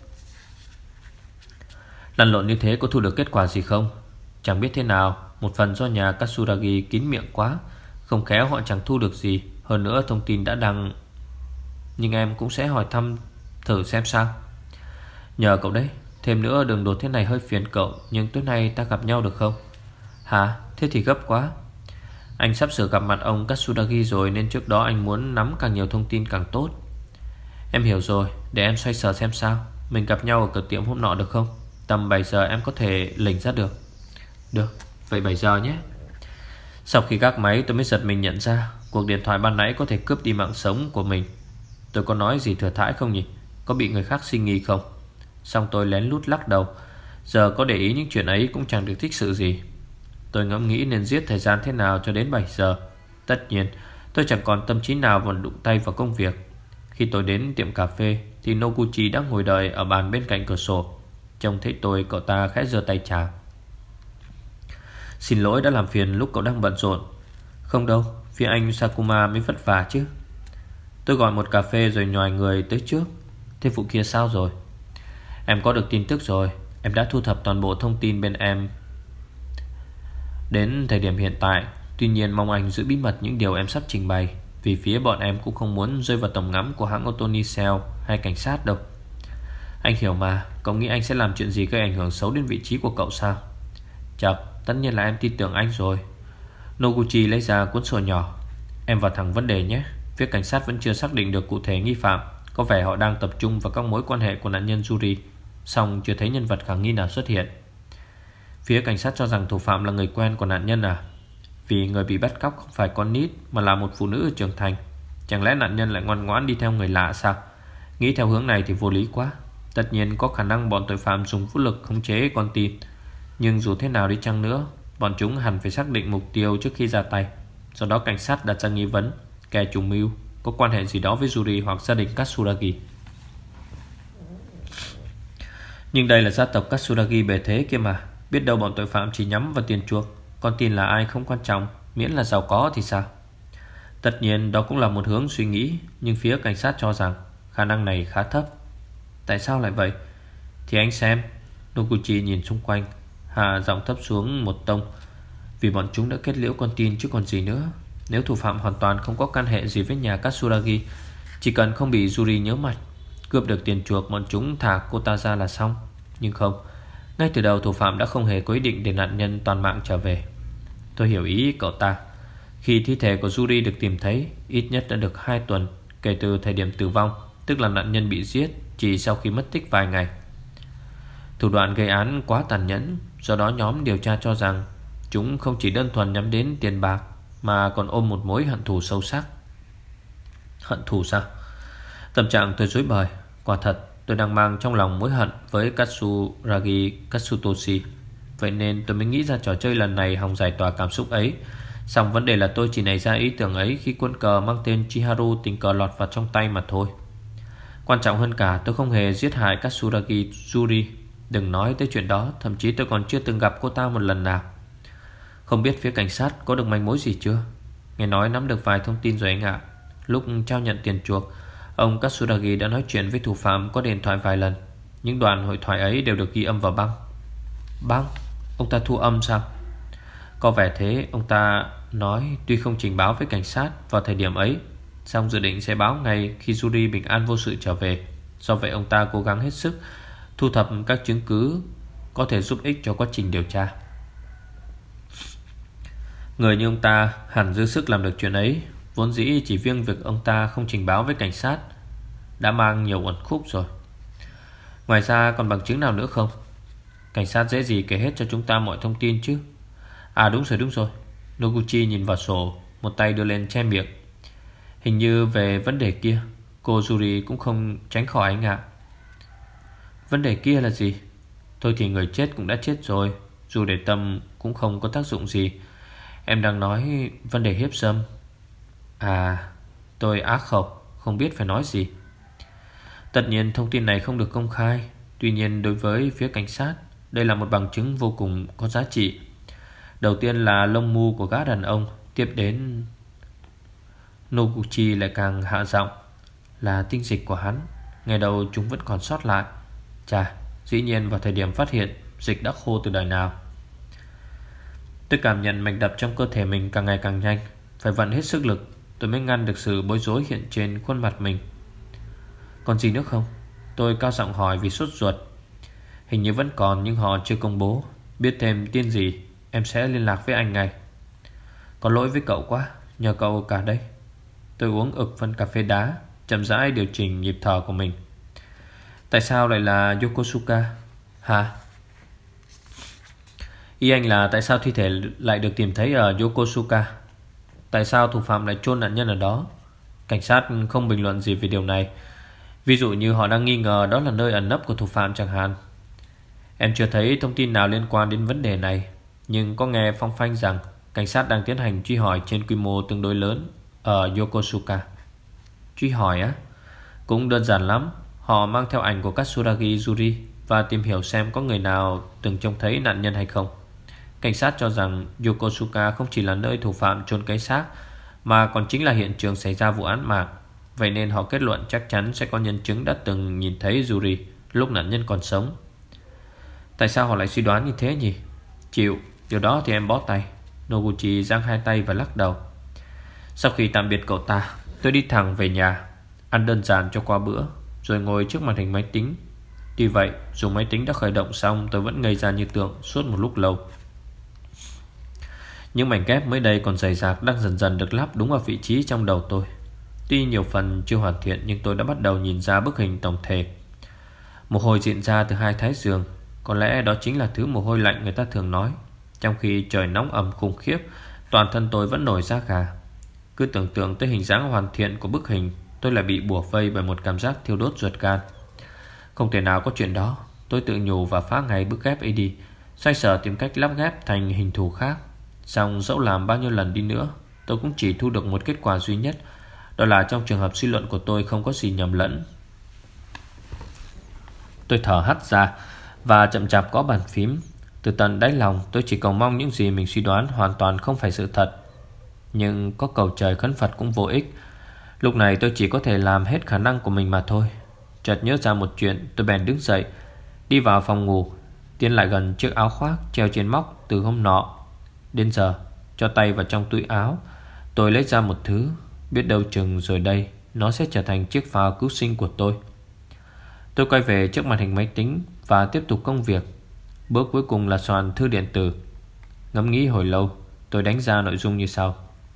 Lăn lộn như thế có thu được kết quả gì không? Chẳng biết thế nào. Một phần do nhà Katsuragi kín miệng quá, không khéo họ chẳng thu được gì. Hơn nữa thông tin đã đăng. Nhưng em cũng sẽ hỏi thăm thử xem sao. Nhờ cậu đấy. Thêm nữa đường đột thế này hơi phiền cậu, nhưng tối nay ta gặp nhau được không? Hả? Thế thì gấp quá. Anh sắp sửa gặp mặt ông Katsuragi rồi, nên trước đó anh muốn nắm càng nhiều thông tin càng tốt. Em hiểu rồi. Để em xoay sở xem sao. Mình gặp nhau ở cửa tiệm hôm nọ được không? Tầm bảy giờ em có thể lỉnh ra được. Được, vậy bảy giờ nhé. Sau khi gác máy tôi mới giật mình nhận ra cuộc điện thoại ban nãy có thể cướp đi mạng sống của mình. Tôi có nói gì thừa thãi không nhỉ? Có bị người khác suy nghi không? Xong tôi lén lút lắc đầu. Giờ có để ý những chuyện ấy cũng chẳng được thích sự gì. Tôi ngẫm nghĩ nên giết thời gian thế nào cho đến bảy giờ. Tất nhiên tôi chẳng còn tâm trí nào mà đụng tay vào công việc. Khi tôi đến tiệm cà phê thì Noguchi đã ngồi đợi ở bàn bên cạnh cửa sổ. Trông thấy tôi, cậu ta khẽ giơ tay chào. Xin lỗi đã làm phiền lúc cậu đang bận rộn. Không đâu, phía anh Sakuma mới vất vả chứ. Tôi gọi một cà phê rồi nhòi người tới trước. Thế vụ kia sao rồi? Em có được tin tức rồi. Em đã thu thập toàn bộ thông tin bên em đến thời điểm hiện tại. Tuy nhiên mong anh giữ bí mật những điều em sắp trình bày, vì phía bọn em cũng không muốn rơi vào tầm ngắm của hãng ô tô Nissan hay cảnh sát đâu. Anh hiểu mà. Cậu nghĩ anh sẽ làm chuyện gì gây ảnh hưởng xấu đến vị trí của cậu sao? Chật, tất nhiên là em tin tưởng anh rồi. Noguchi lấy ra cuốn sổ nhỏ. Em vào thẳng vấn đề nhé. Phía cảnh sát vẫn chưa xác định được cụ thể nghi phạm. Có vẻ họ đang tập trung vào các mối quan hệ của nạn nhân Yuri, song chưa thấy nhân vật khả nghi nào xuất hiện. Phía cảnh sát cho rằng thủ phạm là người quen của nạn nhân à? Vì người bị bắt cóc không phải con nít mà là một phụ nữ trưởng thành. Chẳng lẽ nạn nhân lại ngoan ngoãn đi theo người lạ sao? Nghĩ theo hướng này thì vô lý quá. Tất nhiên có khả năng bọn tội phạm dùng vũ lực khống chế con tin, nhưng dù thế nào đi chăng nữa, bọn chúng hẳn phải xác định mục tiêu trước khi ra tay. Do đó cảnh sát đặt ra nghi vấn kẻ chủ mưu có quan hệ gì đó với Yuri hoặc gia đình Katsuragi. Nhưng đây là gia tộc Katsuragi bề thế kia mà. Biết đâu bọn tội phạm chỉ nhắm vào tiền chuộc. Con tin là ai không quan trọng, miễn là giàu có thì sao? Tất nhiên đó cũng là một hướng suy nghĩ, nhưng phía cảnh sát cho rằng khả năng này khá thấp. Tại sao lại vậy? Thì anh xem. Noguchi nhìn xung quanh, hạ giọng thấp xuống một tông. Vì bọn chúng đã kết liễu con tin chứ còn gì nữa. Nếu thủ phạm hoàn toàn không có can hệ gì với nhà Katsuragi, chỉ cần không bị Yuri nhớ mặt, cướp được tiền chuộc, bọn chúng thả cô ta ra là xong. Nhưng không, ngay từ đầu thủ phạm đã không hề có ý định để nạn nhân toàn mạng trở về. Tôi hiểu ý cậu ta. Khi thi thể của Yuri được tìm thấy, ít nhất đã được hai tuần kể từ thời điểm tử vong, tức là nạn nhân bị giết chỉ sau khi mất tích vài ngày. Thủ đoạn gây án quá tàn nhẫn. Do đó nhóm điều tra cho rằng chúng không chỉ đơn thuần nhắm đến tiền bạc, mà còn ôm một mối hận thù sâu sắc. Hận thù sao? Tâm trạng tôi rối bời. Quả thật tôi đang mang trong lòng mối hận với Katsuragi Katsutoshi. Vậy nên tôi mới nghĩ ra trò chơi lần này hòng giải tỏa cảm xúc ấy. Song vấn đề là tôi chỉ nảy ra ý tưởng ấy khi quân cờ mang tên Chiharu tình cờ lọt vào trong tay mà thôi. Quan trọng hơn cả, tôi không hề giết hại Katsuragi Yuri. Đừng nói tới chuyện đó, thậm chí tôi còn chưa từng gặp cô ta một lần nào. Không biết phía cảnh sát có được manh mối gì chưa? Nghe nói nắm được vài thông tin rồi anh ạ. Lúc trao nhận tiền chuộc, ông Katsuragi đã nói chuyện với thủ phạm có điện thoại vài lần. Những đoạn hội thoại ấy đều được ghi âm vào băng. Băng? Ông ta thu âm sao? Có vẻ thế. Ông ta nói tuy không trình báo với cảnh sát vào thời điểm ấy, song dự định sẽ báo ngay khi Yuri bình an vô sự trở về. Do vậy ông ta cố gắng hết sức thu thập các chứng cứ có thể giúp ích cho quá trình điều tra. Người như ông ta hẳn dư sức làm được chuyện ấy. Vốn dĩ chỉ riêng việc ông ta không trình báo với cảnh sát đã mang nhiều uẩn khúc rồi. Ngoài ra còn bằng chứng nào nữa không? Cảnh sát dễ gì kể hết cho chúng ta mọi thông tin chứ. À đúng rồi đúng rồi. Noguchi nhìn vào sổ, một tay đưa lên che miệng. Hình như về vấn đề kia, cô Yuri cũng không tránh khỏi anh ạ. Vấn đề kia là gì? Thôi thì người chết cũng đã chết rồi, dù để tâm cũng không có tác dụng gì. Em đang nói vấn đề hiếp dâm. À, tôi ác khẩu, không biết phải nói gì. Tất nhiên thông tin này không được công khai. Tuy nhiên đối với phía cảnh sát, đây là một bằng chứng vô cùng có giá trị. Đầu tiên là lông mu của gã đàn ông. Tiếp đến, Noguchi lại càng hạ giọng, là tinh dịch của hắn. Ngày đầu chúng vẫn còn sót lại. Chà, dĩ nhiên vào thời điểm phát hiện, dịch đã khô từ đời nào. Tôi cảm nhận mạch đập trong cơ thể mình càng ngày càng nhanh. Phải vận hết sức lực tôi mới ngăn được sự bối rối hiện trên khuôn mặt mình. Còn gì nữa không? Tôi cao giọng hỏi vì sốt ruột. Hình như vẫn còn nhưng họ chưa công bố. Biết thêm tin gì em sẽ liên lạc với anh ngay. Có lỗi với cậu quá, nhờ cậu cả đây. Tôi uống ực phân cà phê đá, chậm rãi điều chỉnh nhịp thở của mình. Tại sao lại là Yokosuka? Hả? Ý anh là tại sao thi thể lại được tìm thấy ở Yokosuka? Tại sao thủ phạm lại chôn nạn nhân ở đó? Cảnh sát không bình luận gì về điều này. Ví dụ như họ đang nghi ngờ đó là nơi ẩn nấp của thủ phạm chẳng hạn. Em chưa thấy thông tin nào liên quan đến vấn đề này, nhưng có nghe phong phanh rằng cảnh sát đang tiến hành truy hỏi trên quy mô tương đối lớn ở Yokosuka. Truy hỏi á? Cũng đơn giản lắm. Họ mang theo ảnh của Katsuragi Yuri và tìm hiểu xem có người nào từng trông thấy nạn nhân hay không. Cảnh sát cho rằng Yokosuka không chỉ là nơi thủ phạm chôn cái xác, mà còn chính là hiện trường xảy ra vụ án mạng. Vậy nên họ kết luận chắc chắn sẽ có nhân chứng đã từng nhìn thấy Yuri lúc nạn nhân còn sống. Tại sao họ lại suy đoán như thế nhỉ? Chịu, điều đó thì em bó tay. Noguchi giang hai tay và lắc đầu. Sau khi tạm biệt cậu ta, tôi đi thẳng về nhà, ăn đơn giản cho qua bữa, rồi ngồi trước màn hình máy tính. Tuy vậy, dù máy tính đã khởi động xong, tôi vẫn ngây ra như tượng suốt một lúc lâu. Những mảnh ghép mới đây còn dày dạc đang dần dần được lắp đúng vào vị trí trong đầu tôi. Tuy nhiều phần chưa hoàn thiện, nhưng tôi đã bắt đầu nhìn ra bức hình tổng thể. Mồ hôi diễn ra từ hai thái dương. Có lẽ đó chính là thứ mồ hôi lạnh người ta thường nói. Trong khi trời nóng ẩm khủng khiếp, toàn thân tôi vẫn nổi da gà. Cứ tưởng tượng tới hình dáng hoàn thiện của bức hình, tôi lại bị bủa vây bởi một cảm giác thiêu đốt ruột gan. Không thể nào có chuyện đó. Tôi tự nhủ và phá ngay bức ghép ấy đi, xoay sở tìm cách lắp ghép thành hình thù khác. Song dẫu làm bao nhiêu lần đi nữa, tôi cũng chỉ thu được một kết quả duy nhất. Đó là trong trường hợp suy luận của tôi không có gì nhầm lẫn. Tôi thở hắt ra và chậm chạp gõ bàn phím. Từ tận đáy lòng tôi chỉ cầu mong những gì mình suy đoán hoàn toàn không phải sự thật. Nhưng có cầu trời khấn Phật cũng vô ích. Lúc này tôi chỉ có thể làm hết khả năng của mình mà thôi. Chợt nhớ ra một chuyện, tôi bèn đứng dậy, đi vào phòng ngủ, tiến lại gần chiếc áo khoác treo trên móc từ hôm nọ. Đến giờ, cho tay vào trong túi áo, tôi lấy ra một thứ. Biết đâu chừng rồi đây nó sẽ trở thành chiếc phao cứu sinh của tôi. Tôi quay về trước màn hình máy tính và tiếp tục công việc. Bước cuối cùng là soạn thư điện tử. Ngẫm nghĩ hồi lâu, tôi đánh ra nội dung như sau.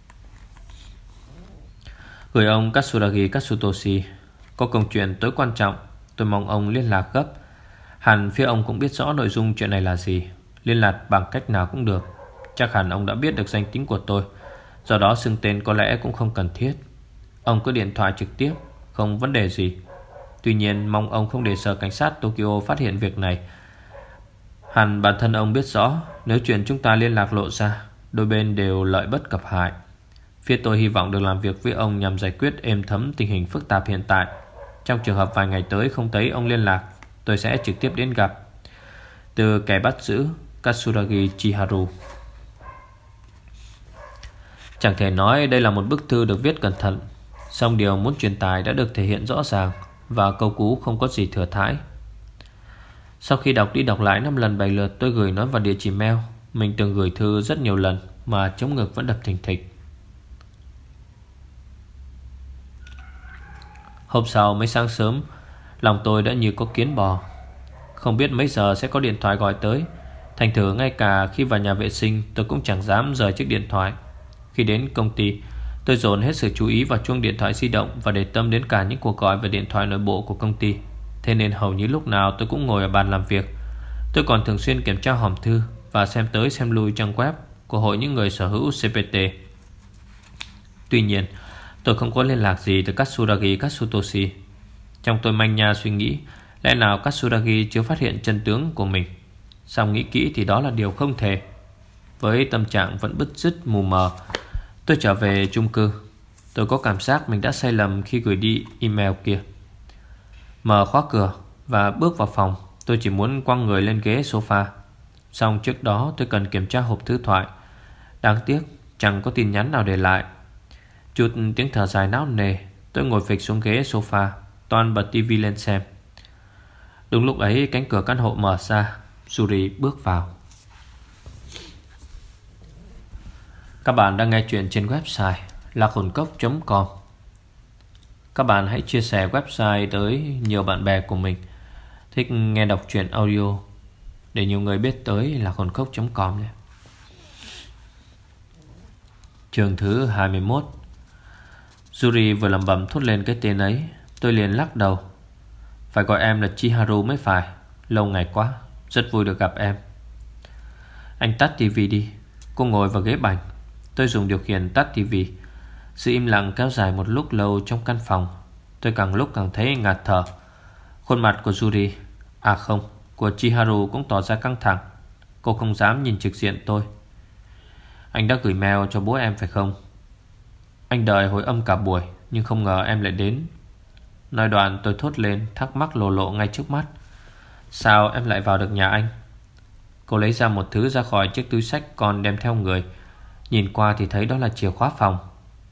Gửi ông Katsuragi Katsutoshi, có công chuyện tối quan trọng, tôi mong ông liên lạc gấp. Hẳn phía ông cũng biết rõ nội dung chuyện này là gì. Liên lạc bằng cách nào cũng được. Chắc hẳn ông đã biết được danh tính của tôi, do đó xưng tên có lẽ cũng không cần thiết. Ông cứ điện thoại trực tiếp, không vấn đề gì. Tuy nhiên mong ông không để sở cảnh sát Tokyo phát hiện việc này. Hẳn bản thân ông biết rõ, nếu chuyện chúng ta liên lạc lộ ra, đôi bên đều lợi bất cập hại. Phía tôi hy vọng được làm việc với ông nhằm giải quyết êm thấm tình hình phức tạp hiện tại. Trong trường hợp vài ngày tới không thấy ông liên lạc, tôi sẽ trực tiếp đến gặp. Từ kẻ bắt giữ Katsuragi Chiharu. Chẳng thể nói đây là một bức thư được viết cẩn thận, song điều muốn truyền tải đã được thể hiện rõ ràng, và câu cú không có gì thừa thãi. Sau khi đọc đi đọc lại năm lần bảy lượt, tôi gửi nó vào địa chỉ mail mình từng gửi thư rất nhiều lần mà chống ngực vẫn đập thình thịch. Hôm sau mấy sáng sớm, lòng tôi đã như có kiến bò. Không biết mấy giờ sẽ có điện thoại gọi tới. Thành thử ngay cả khi vào nhà vệ sinh, tôi cũng chẳng dám rời chiếc điện thoại. Khi đến công ty, tôi dồn hết sự chú ý vào chuông điện thoại di động và để tâm đến cả những cuộc gọi về điện thoại nội bộ của công ty. Thế nên hầu như lúc nào tôi cũng ngồi ở bàn làm việc. Tôi còn thường xuyên kiểm tra hòm thư và xem tới xem lui trang web của hội những người sở hữu xê pê tê. Tuy nhiên, tôi không có liên lạc gì từ Katsuragi Katsutoshi. Trong tôi manh nha suy nghĩ, lẽ nào Katsuragi chưa phát hiện chân tướng của mình? Song nghĩ kỹ thì đó là điều không thể. Với tâm trạng vẫn bứt rứt mù mờ, tôi trở về chung cư. Tôi có cảm giác mình đã sai lầm khi gửi đi email kia. Mở khóa cửa và bước vào phòng, tôi chỉ muốn quăng người lên ghế sofa. Song trước đó tôi cần kiểm tra hộp thư thoại. Đáng tiếc chẳng có tin nhắn nào để lại. Chút tiếng thở dài não nề, tôi ngồi phịch xuống ghế sofa, toan bật tivi lên xem. Đúng lúc ấy cánh cửa căn hộ mở ra, Yuri bước vào. Các bạn đang nghe chuyện trên website lạc hồn cốc chấm com. Các bạn hãy chia sẻ website tới nhiều bạn bè của mình thích nghe đọc truyện audio, để nhiều người biết tới lạc hồn cốc chấm com nhé. Chương thứ hai mươi mốt. Yuri vừa lẩm bẩm thốt lên cái tên ấy, tôi liền lắc đầu. Phải gọi em là Chiharu mới phải. Lâu ngày quá, rất vui được gặp em. Anh tắt tivi đi. Cô ngồi vào ghế bành. Tôi dùng điều khiển tắt tivi. Sự im lặng kéo dài một lúc lâu trong căn phòng. Tôi càng lúc càng thấy ngạt thở. Khuôn mặt của Yuri, à không, của Chiharu cũng tỏ ra căng thẳng. Cô không dám nhìn trực diện tôi. Anh đã gửi mail cho bố em phải không? Anh đợi hồi âm cả buổi, nhưng không ngờ em lại đến. Nói đoạn tôi thốt lên, thắc mắc lộ lộ ngay trước mắt. Sao em lại vào được nhà anh? Cô lấy ra một thứ ra khỏi chiếc túi xách còn đem theo người. Nhìn qua thì thấy đó là chìa khóa phòng.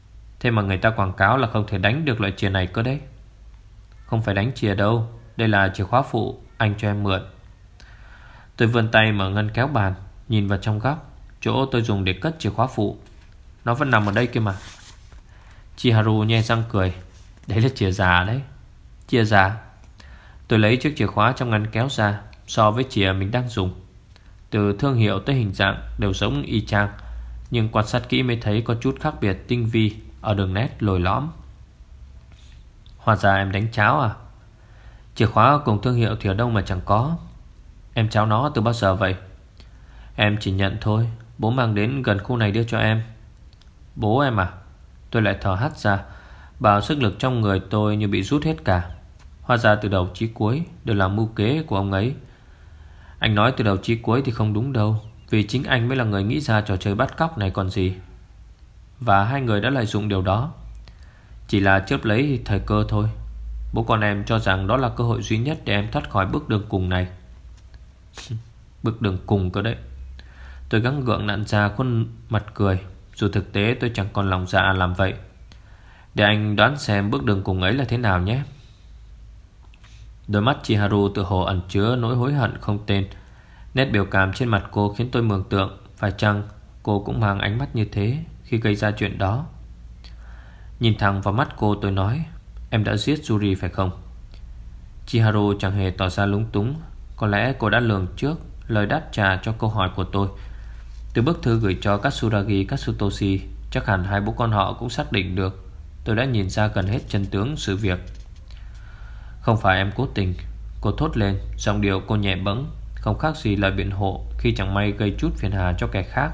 Thế mà người ta quảng cáo là không thể đánh được loại chìa này cơ đấy. Không phải đánh chìa đâu, đây là chìa khóa phụ, anh cho em mượn. Tôi vươn tay mở ngăn kéo bàn, nhìn vào trong góc, chỗ tôi dùng để cất chìa khóa phụ. Nó vẫn nằm ở đây kia mà. Chiharu nhe răng cười. Đấy là chìa già đấy. Chìa già? Tôi lấy chiếc chìa khóa trong ngăn kéo ra. So với chìa mình đang dùng, từ thương hiệu tới hình dạng đều giống y chang, nhưng quan sát kỹ mới thấy có chút khác biệt tinh vi ở đường nét lồi lõm. Hóa ra em đánh cháo à? Chìa khóa cùng thương hiệu thì ở đâu mà chẳng có. Em cháo nó từ bao giờ vậy? Em chỉ nhận thôi, bố mang đến gần khu này đưa cho em. Bố em à? Tôi lại thở hắt ra, bao sức lực trong người tôi như bị rút hết cả. Hóa ra từ đầu chí cuối đều là mưu kế của ông ấy. Anh nói từ đầu chí cuối thì không đúng đâu, vì chính anh mới là người nghĩ ra trò chơi bắt cóc này còn gì. Và hai người đã lợi dụng điều đó, chỉ là chớp lấy thời cơ thôi. Bố con em cho rằng đó là cơ hội duy nhất để em thoát khỏi bước đường cùng này. Bước đường cùng cơ đấy. Tôi gắng gượng nặn ra khuôn mặt cười, dù thực tế tôi chẳng còn lòng dạ làm vậy. Để anh đoán xem bước đường cùng ấy là thế nào nhé. Đôi mắt Chiharu tự hồ ẩn chứa nỗi hối hận không tên. Nét biểu cảm trên mặt cô khiến tôi mường tượng phải chăng cô cũng mang ánh mắt như thế khi gây ra chuyện đó. Nhìn thẳng vào mắt cô tôi nói, em đã giết Yuri phải không? Chiharu chẳng hề tỏ ra lúng túng. Có lẽ cô đã lường trước lời đáp trả cho câu hỏi của tôi. Từ bức thư gửi cho Katsuragi Katsutoshi, chắc hẳn hai bố con họ cũng xác định được tôi đã nhìn ra gần hết chân tướng sự việc. Không phải em cố tình, cô thốt lên, giọng điệu cô nhẹ bẫng, không khác gì lời biện hộ khi chẳng may gây chút phiền hà cho kẻ khác.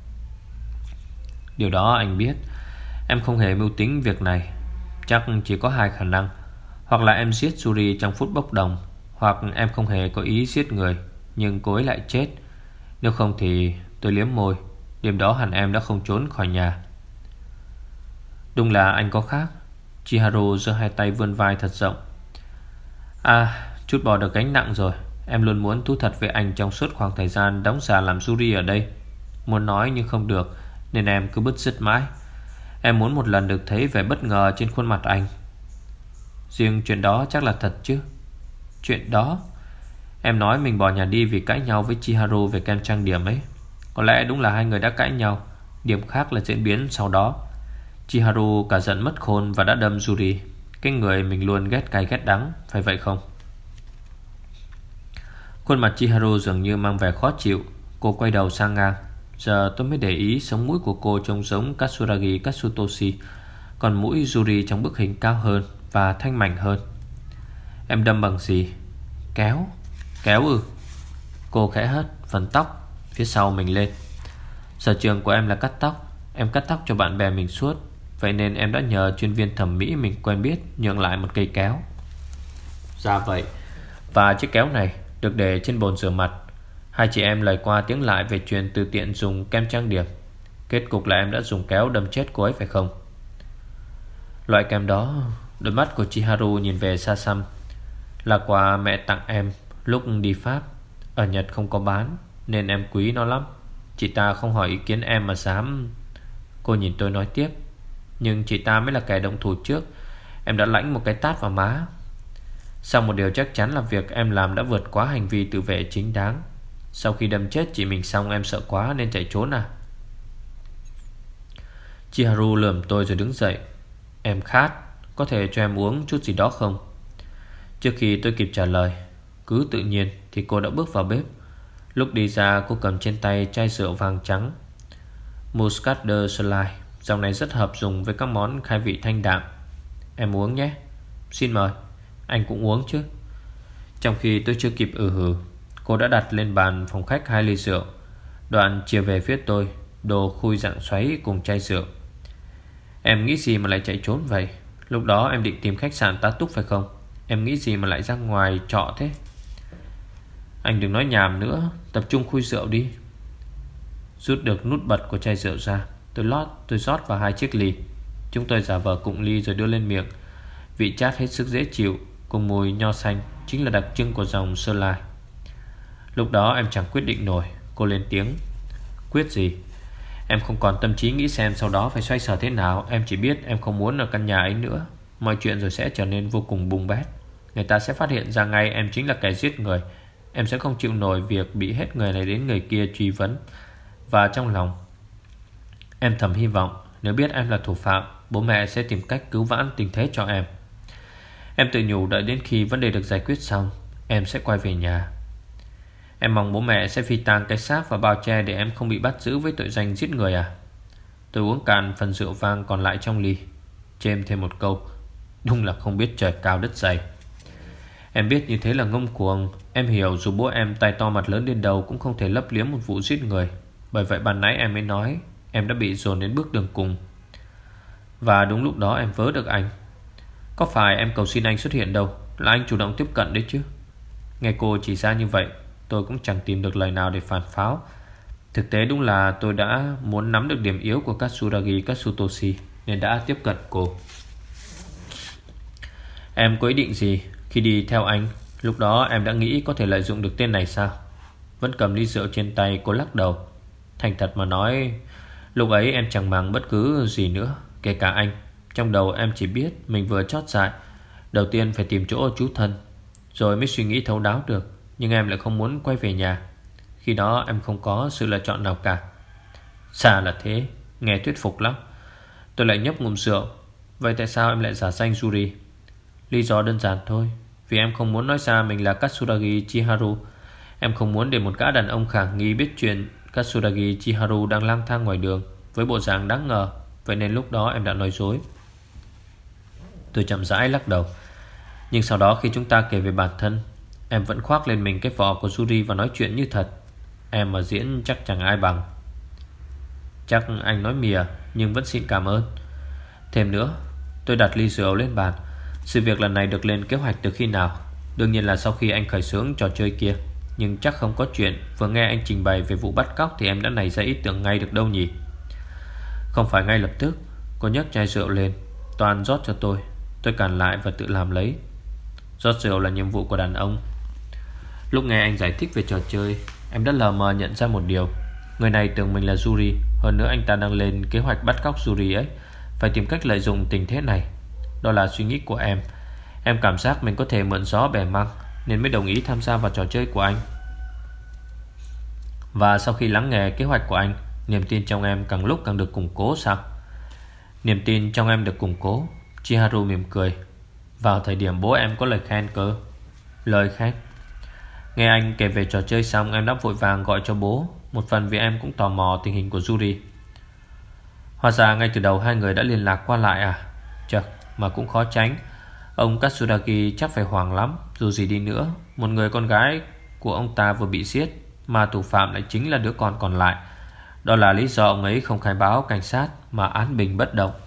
Điều đó anh biết. Em không hề mưu tính việc này. Chắc chỉ có hai khả năng: hoặc là em giết Yuri trong phút bốc đồng, hoặc em không hề có ý giết người, nhưng cô ấy lại chết. Nếu không thì tôi liếm môi, đêm đó hẳn em đã không trốn khỏi nhà. Đúng là anh có khác. Chiharu giơ hai tay vươn vai thật rộng. À, chút bỏ được gánh nặng rồi. Em luôn muốn thú thật với anh trong suốt khoảng thời gian đóng giả làm Yuri ở đây. Muốn nói nhưng không được, nên em cứ bứt rứt mãi. Em muốn một lần được thấy vẻ bất ngờ trên khuôn mặt anh. Riêng chuyện đó chắc là thật chứ? Chuyện đó? Em nói mình bỏ nhà đi vì cãi nhau với Chiharu về kem trang điểm ấy. Có lẽ đúng là hai người đã cãi nhau. Điểm khác là diễn biến sau đó. Chiharu cả giận mất khôn và đã đâm Yuri, cái người mình luôn ghét cay ghét đắng, phải vậy không? Khuôn mặt Chiharu dường như mang vẻ khó chịu. Cô quay đầu sang ngang. Giờ tôi mới để ý sống mũi của cô trông giống Katsuragi Katsutoshi, còn mũi Yuri trong bức hình cao hơn và thanh mảnh hơn. Em đâm bằng gì? Kéo. Kéo ư? Cô khẽ hất phần tóc phía sau mình lên. Sở trường của em là cắt tóc. Em cắt tóc cho bạn bè mình suốt, vậy nên em đã nhờ chuyên viên thẩm mỹ mình quen biết nhượng lại một cây kéo. Ra vậy. Và chiếc kéo này được để trên bồn rửa mặt. Hai chị em lời qua tiếng lại về chuyện từ tiện dùng kem trang điểm. Kết cục là em đã dùng kéo đâm chết cô ấy phải không? Loại kem đó, đôi mắt của Chiharu nhìn về xa xăm, là quà mẹ tặng em lúc đi Pháp. Ở Nhật không có bán, nên em quý nó lắm. Chị ta không hỏi ý kiến em mà dám. Cô nhìn tôi nói tiếp. Nhưng chị ta mới là kẻ động thủ trước. Em đã lãnh một cái tát vào má. Sau một điều chắc chắn là việc em làm đã vượt quá hành vi tự vệ chính đáng. Sau khi đâm chết chị mình xong, em sợ quá nên chạy trốn à? Chiharu lườm tôi rồi đứng dậy. Em khát, có thể cho em uống chút gì đó không? Trước khi tôi kịp trả lời, cứ tự nhiên thì cô đã bước vào bếp. Lúc đi ra, cô cầm trên tay chai rượu vàng trắng Muscadet Slide. Dòng này rất hợp dùng với các món khai vị thanh đạm. Em uống nhé. Xin mời. Anh cũng uống chứ? Trong khi tôi chưa kịp ừ hừ, cô đã đặt lên bàn phòng khách hai ly rượu, đoạn chìa về phía tôi đồ khui dạng xoáy cùng chai rượu. Em nghĩ gì mà lại chạy trốn vậy? Lúc đó em định tìm khách sạn tá túc phải không? Em nghĩ gì mà lại ra ngoài trọ thế? Anh đừng nói nhảm nữa, tập trung khui rượu đi. Rút được nút bật của chai rượu ra, Tôi lót tôi rót vào hai chiếc ly. Chúng tôi giả vờ cụng ly rồi đưa lên miệng. Vị chát hết sức dễ chịu, cùng mùi nho xanh chính là đặc trưng của dòng Sơ Lai. Lúc đó em chẳng quyết định nổi. Cô lên tiếng. Quyết gì? Em không còn tâm trí nghĩ xem sau đó phải xoay sở thế nào. Em chỉ biết em không muốn ở căn nhà ấy nữa. Mọi chuyện rồi sẽ trở nên vô cùng bùng bét. Người ta sẽ phát hiện ra ngay em chính là kẻ giết người. Em sẽ không chịu nổi việc bị hết người này đến người kia truy vấn. Và trong lòng em thầm hy vọng nếu biết em là thủ phạm, bố mẹ sẽ tìm cách cứu vãn tình thế cho em. Em tự nhủ đợi đến khi vấn đề được giải quyết xong, em sẽ quay về nhà. Em mong bố mẹ sẽ phi tang cái xác và bao che để em không bị bắt giữ với tội danh giết người à? Tôi uống cạn phần rượu vang còn lại trong ly, chêm thêm một câu: đúng là không biết trời cao đất dày. Em biết như thế là ngông cuồng. Em hiểu dù bố em tay to mặt lớn đến đâu cũng không thể lấp liếm một vụ giết người. Bởi vậy ban nãy em mới nói em đã bị dồn đến bước đường cùng. Và đúng lúc đó em vớ được anh. Có phải em cầu xin anh xuất hiện đâu, là anh chủ động tiếp cận đấy chứ. Nghe cô chỉ ra như vậy, tôi cũng chẳng tìm được lời nào để phản pháo. Thực tế đúng là tôi đã muốn nắm được điểm yếu của Katsuragi Katsutoshi nên đã tiếp cận cô. Em có ý định gì khi đi theo anh? Lúc đó em đã nghĩ có thể lợi dụng được tên này sao? Vẫn cầm ly rượu trên tay, cô lắc đầu. Thành thật mà nói, lúc ấy em chẳng màng bất cứ gì nữa, kể cả anh. Trong đầu em chỉ biết mình vừa chót dại. Đầu tiên phải tìm chỗ trú thân, rồi mới suy nghĩ thấu đáo được. Nhưng em lại không muốn quay về nhà. Khi đó em không có sự lựa chọn nào cả. Xa là thế, nghe thuyết phục lắm. Tôi lại nhấp ngụm rượu. Vậy tại sao em lại giả danh Yuri? Lý do đơn giản thôi, vì em không muốn nói ra mình là Katsuragi Chiharu. Em không muốn để một gã đàn ông khả nghi biết chuyện Katsuragi Chiharu đang lang thang ngoài đường với bộ dạng đáng ngờ. Vậy nên lúc đó em đã nói dối. Tôi chậm rãi lắc đầu. Nhưng sau đó khi chúng ta kể về bản thân, em vẫn khoác lên mình cái vỏ của Yuri và nói chuyện như thật. Em mà diễn chắc chẳng ai bằng. Chắc anh nói mỉa, nhưng vẫn xin cảm ơn. Thêm nữa, tôi đặt ly rượu lên bàn. Sự việc lần này được lên kế hoạch từ khi nào? Đương nhiên là sau khi anh khởi xướng trò chơi kia. Nhưng chắc không có chuyện vừa nghe anh trình bày về vụ bắt cóc thì em đã nảy ra ý tưởng ngay được đâu nhỉ? Không phải ngay lập tức. Cô nhấc chai rượu lên, toàn rót cho tôi. Tôi cản lại và tự làm lấy. Rót rượu là nhiệm vụ của đàn ông. Lúc nghe anh giải thích về trò chơi, em đã lờ mờ nhận ra một điều. Người này tưởng mình là Yuri. Hơn nữa anh ta đang lên kế hoạch bắt cóc Yuri ấy. Phải tìm cách lợi dụng tình thế này. Đó là suy nghĩ của em. Em cảm giác mình có thể mượn gió bẻ măng nên mới đồng ý tham gia vào trò chơi của anh. Và sau khi lắng nghe kế hoạch của anh, niềm tin trong em càng lúc càng được củng cố sao? Niềm tin trong em được củng cố. Chiharu mỉm cười. Vào thời điểm bố em có lời khen cơ. Lời khen? Nghe anh kể về trò chơi xong, em đã vội vàng gọi cho bố. Một phần vì em cũng tò mò tình hình của Yuri. Hóa ra ngay từ đầu hai người đã liên lạc qua lại à? Chật, mà cũng khó tránh. Ông Katsuragi chắc phải hoảng lắm. Dù gì đi nữa, một người con gái của ông ta vừa bị giết, mà thủ phạm lại chính là đứa con còn lại. Đó là lý do ông ấy không khai báo cảnh sát mà án bình bất động.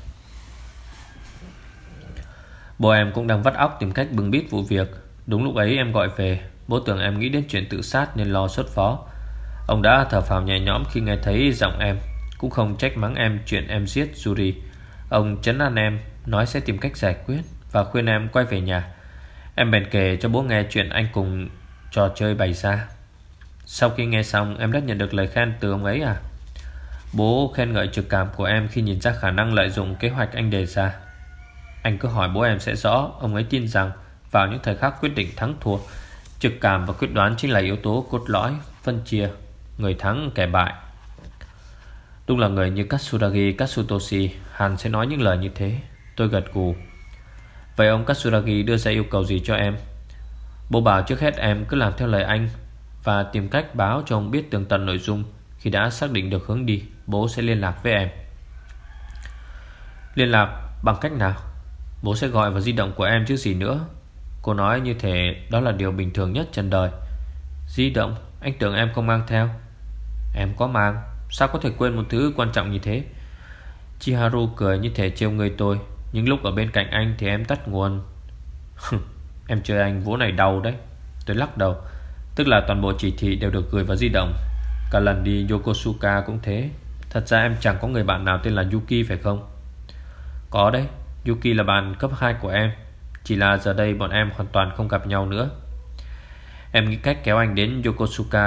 Bố em cũng đang vắt óc tìm cách bưng bít vụ việc. Đúng lúc ấy em gọi về. Bố tưởng em nghĩ đến chuyện tự sát nên lo sốt phó. Ông đã thở phào nhẹ nhõm khi nghe thấy giọng em. Cũng không trách mắng em chuyện em giết Yuri. Ông trấn an em, nói sẽ tìm cách giải quyết và khuyên em quay về nhà. Em bèn kể cho bố nghe chuyện anh cùng trò chơi bày ra. Sau khi nghe xong, em đã nhận được lời khen từ ông ấy à? Bố khen ngợi trực cảm của em khi nhìn ra khả năng lợi dụng kế hoạch anh đề ra. Anh cứ hỏi bố em sẽ rõ. Ông ấy tin rằng vào những thời khắc quyết định thắng thua, trực cảm và quyết đoán chính là yếu tố cốt lõi phân chia người thắng kẻ bại. Đúng là người như Katsuragi Katsutoshi hẳn sẽ nói những lời như thế. Tôi gật gù. Vậy ông Katsuragi đưa ra yêu cầu gì cho em? Bố bảo trước hết em cứ làm theo lời anh và tìm cách báo cho ông biết tường tận nội dung. Khi đã xác định được hướng đi, bố sẽ liên lạc với em. Liên lạc bằng cách nào? Bố sẽ gọi vào di động của em chứ gì nữa. Cô nói như thế đó là điều bình thường nhất trên đời. Di động? Anh tưởng em không mang theo. Em có mang. Sao có thể quên một thứ quan trọng như thế? Chiharu cười như thể trêu người tôi. Nhưng lúc ở bên cạnh anh thì em tắt nguồn. Em chơi anh vố này đau đấy. Tôi lắc đầu. Tức là toàn bộ chỉ thị đều được gửi vào di động. Cả lần đi Yokosuka cũng thế. Thật ra em chẳng có người bạn nào tên là Yuki phải không? Có đấy, Yuki là bạn cấp hai của em. Chỉ là giờ đây bọn em hoàn toàn không gặp nhau nữa. Em nghĩ cách kéo anh đến Yokosuka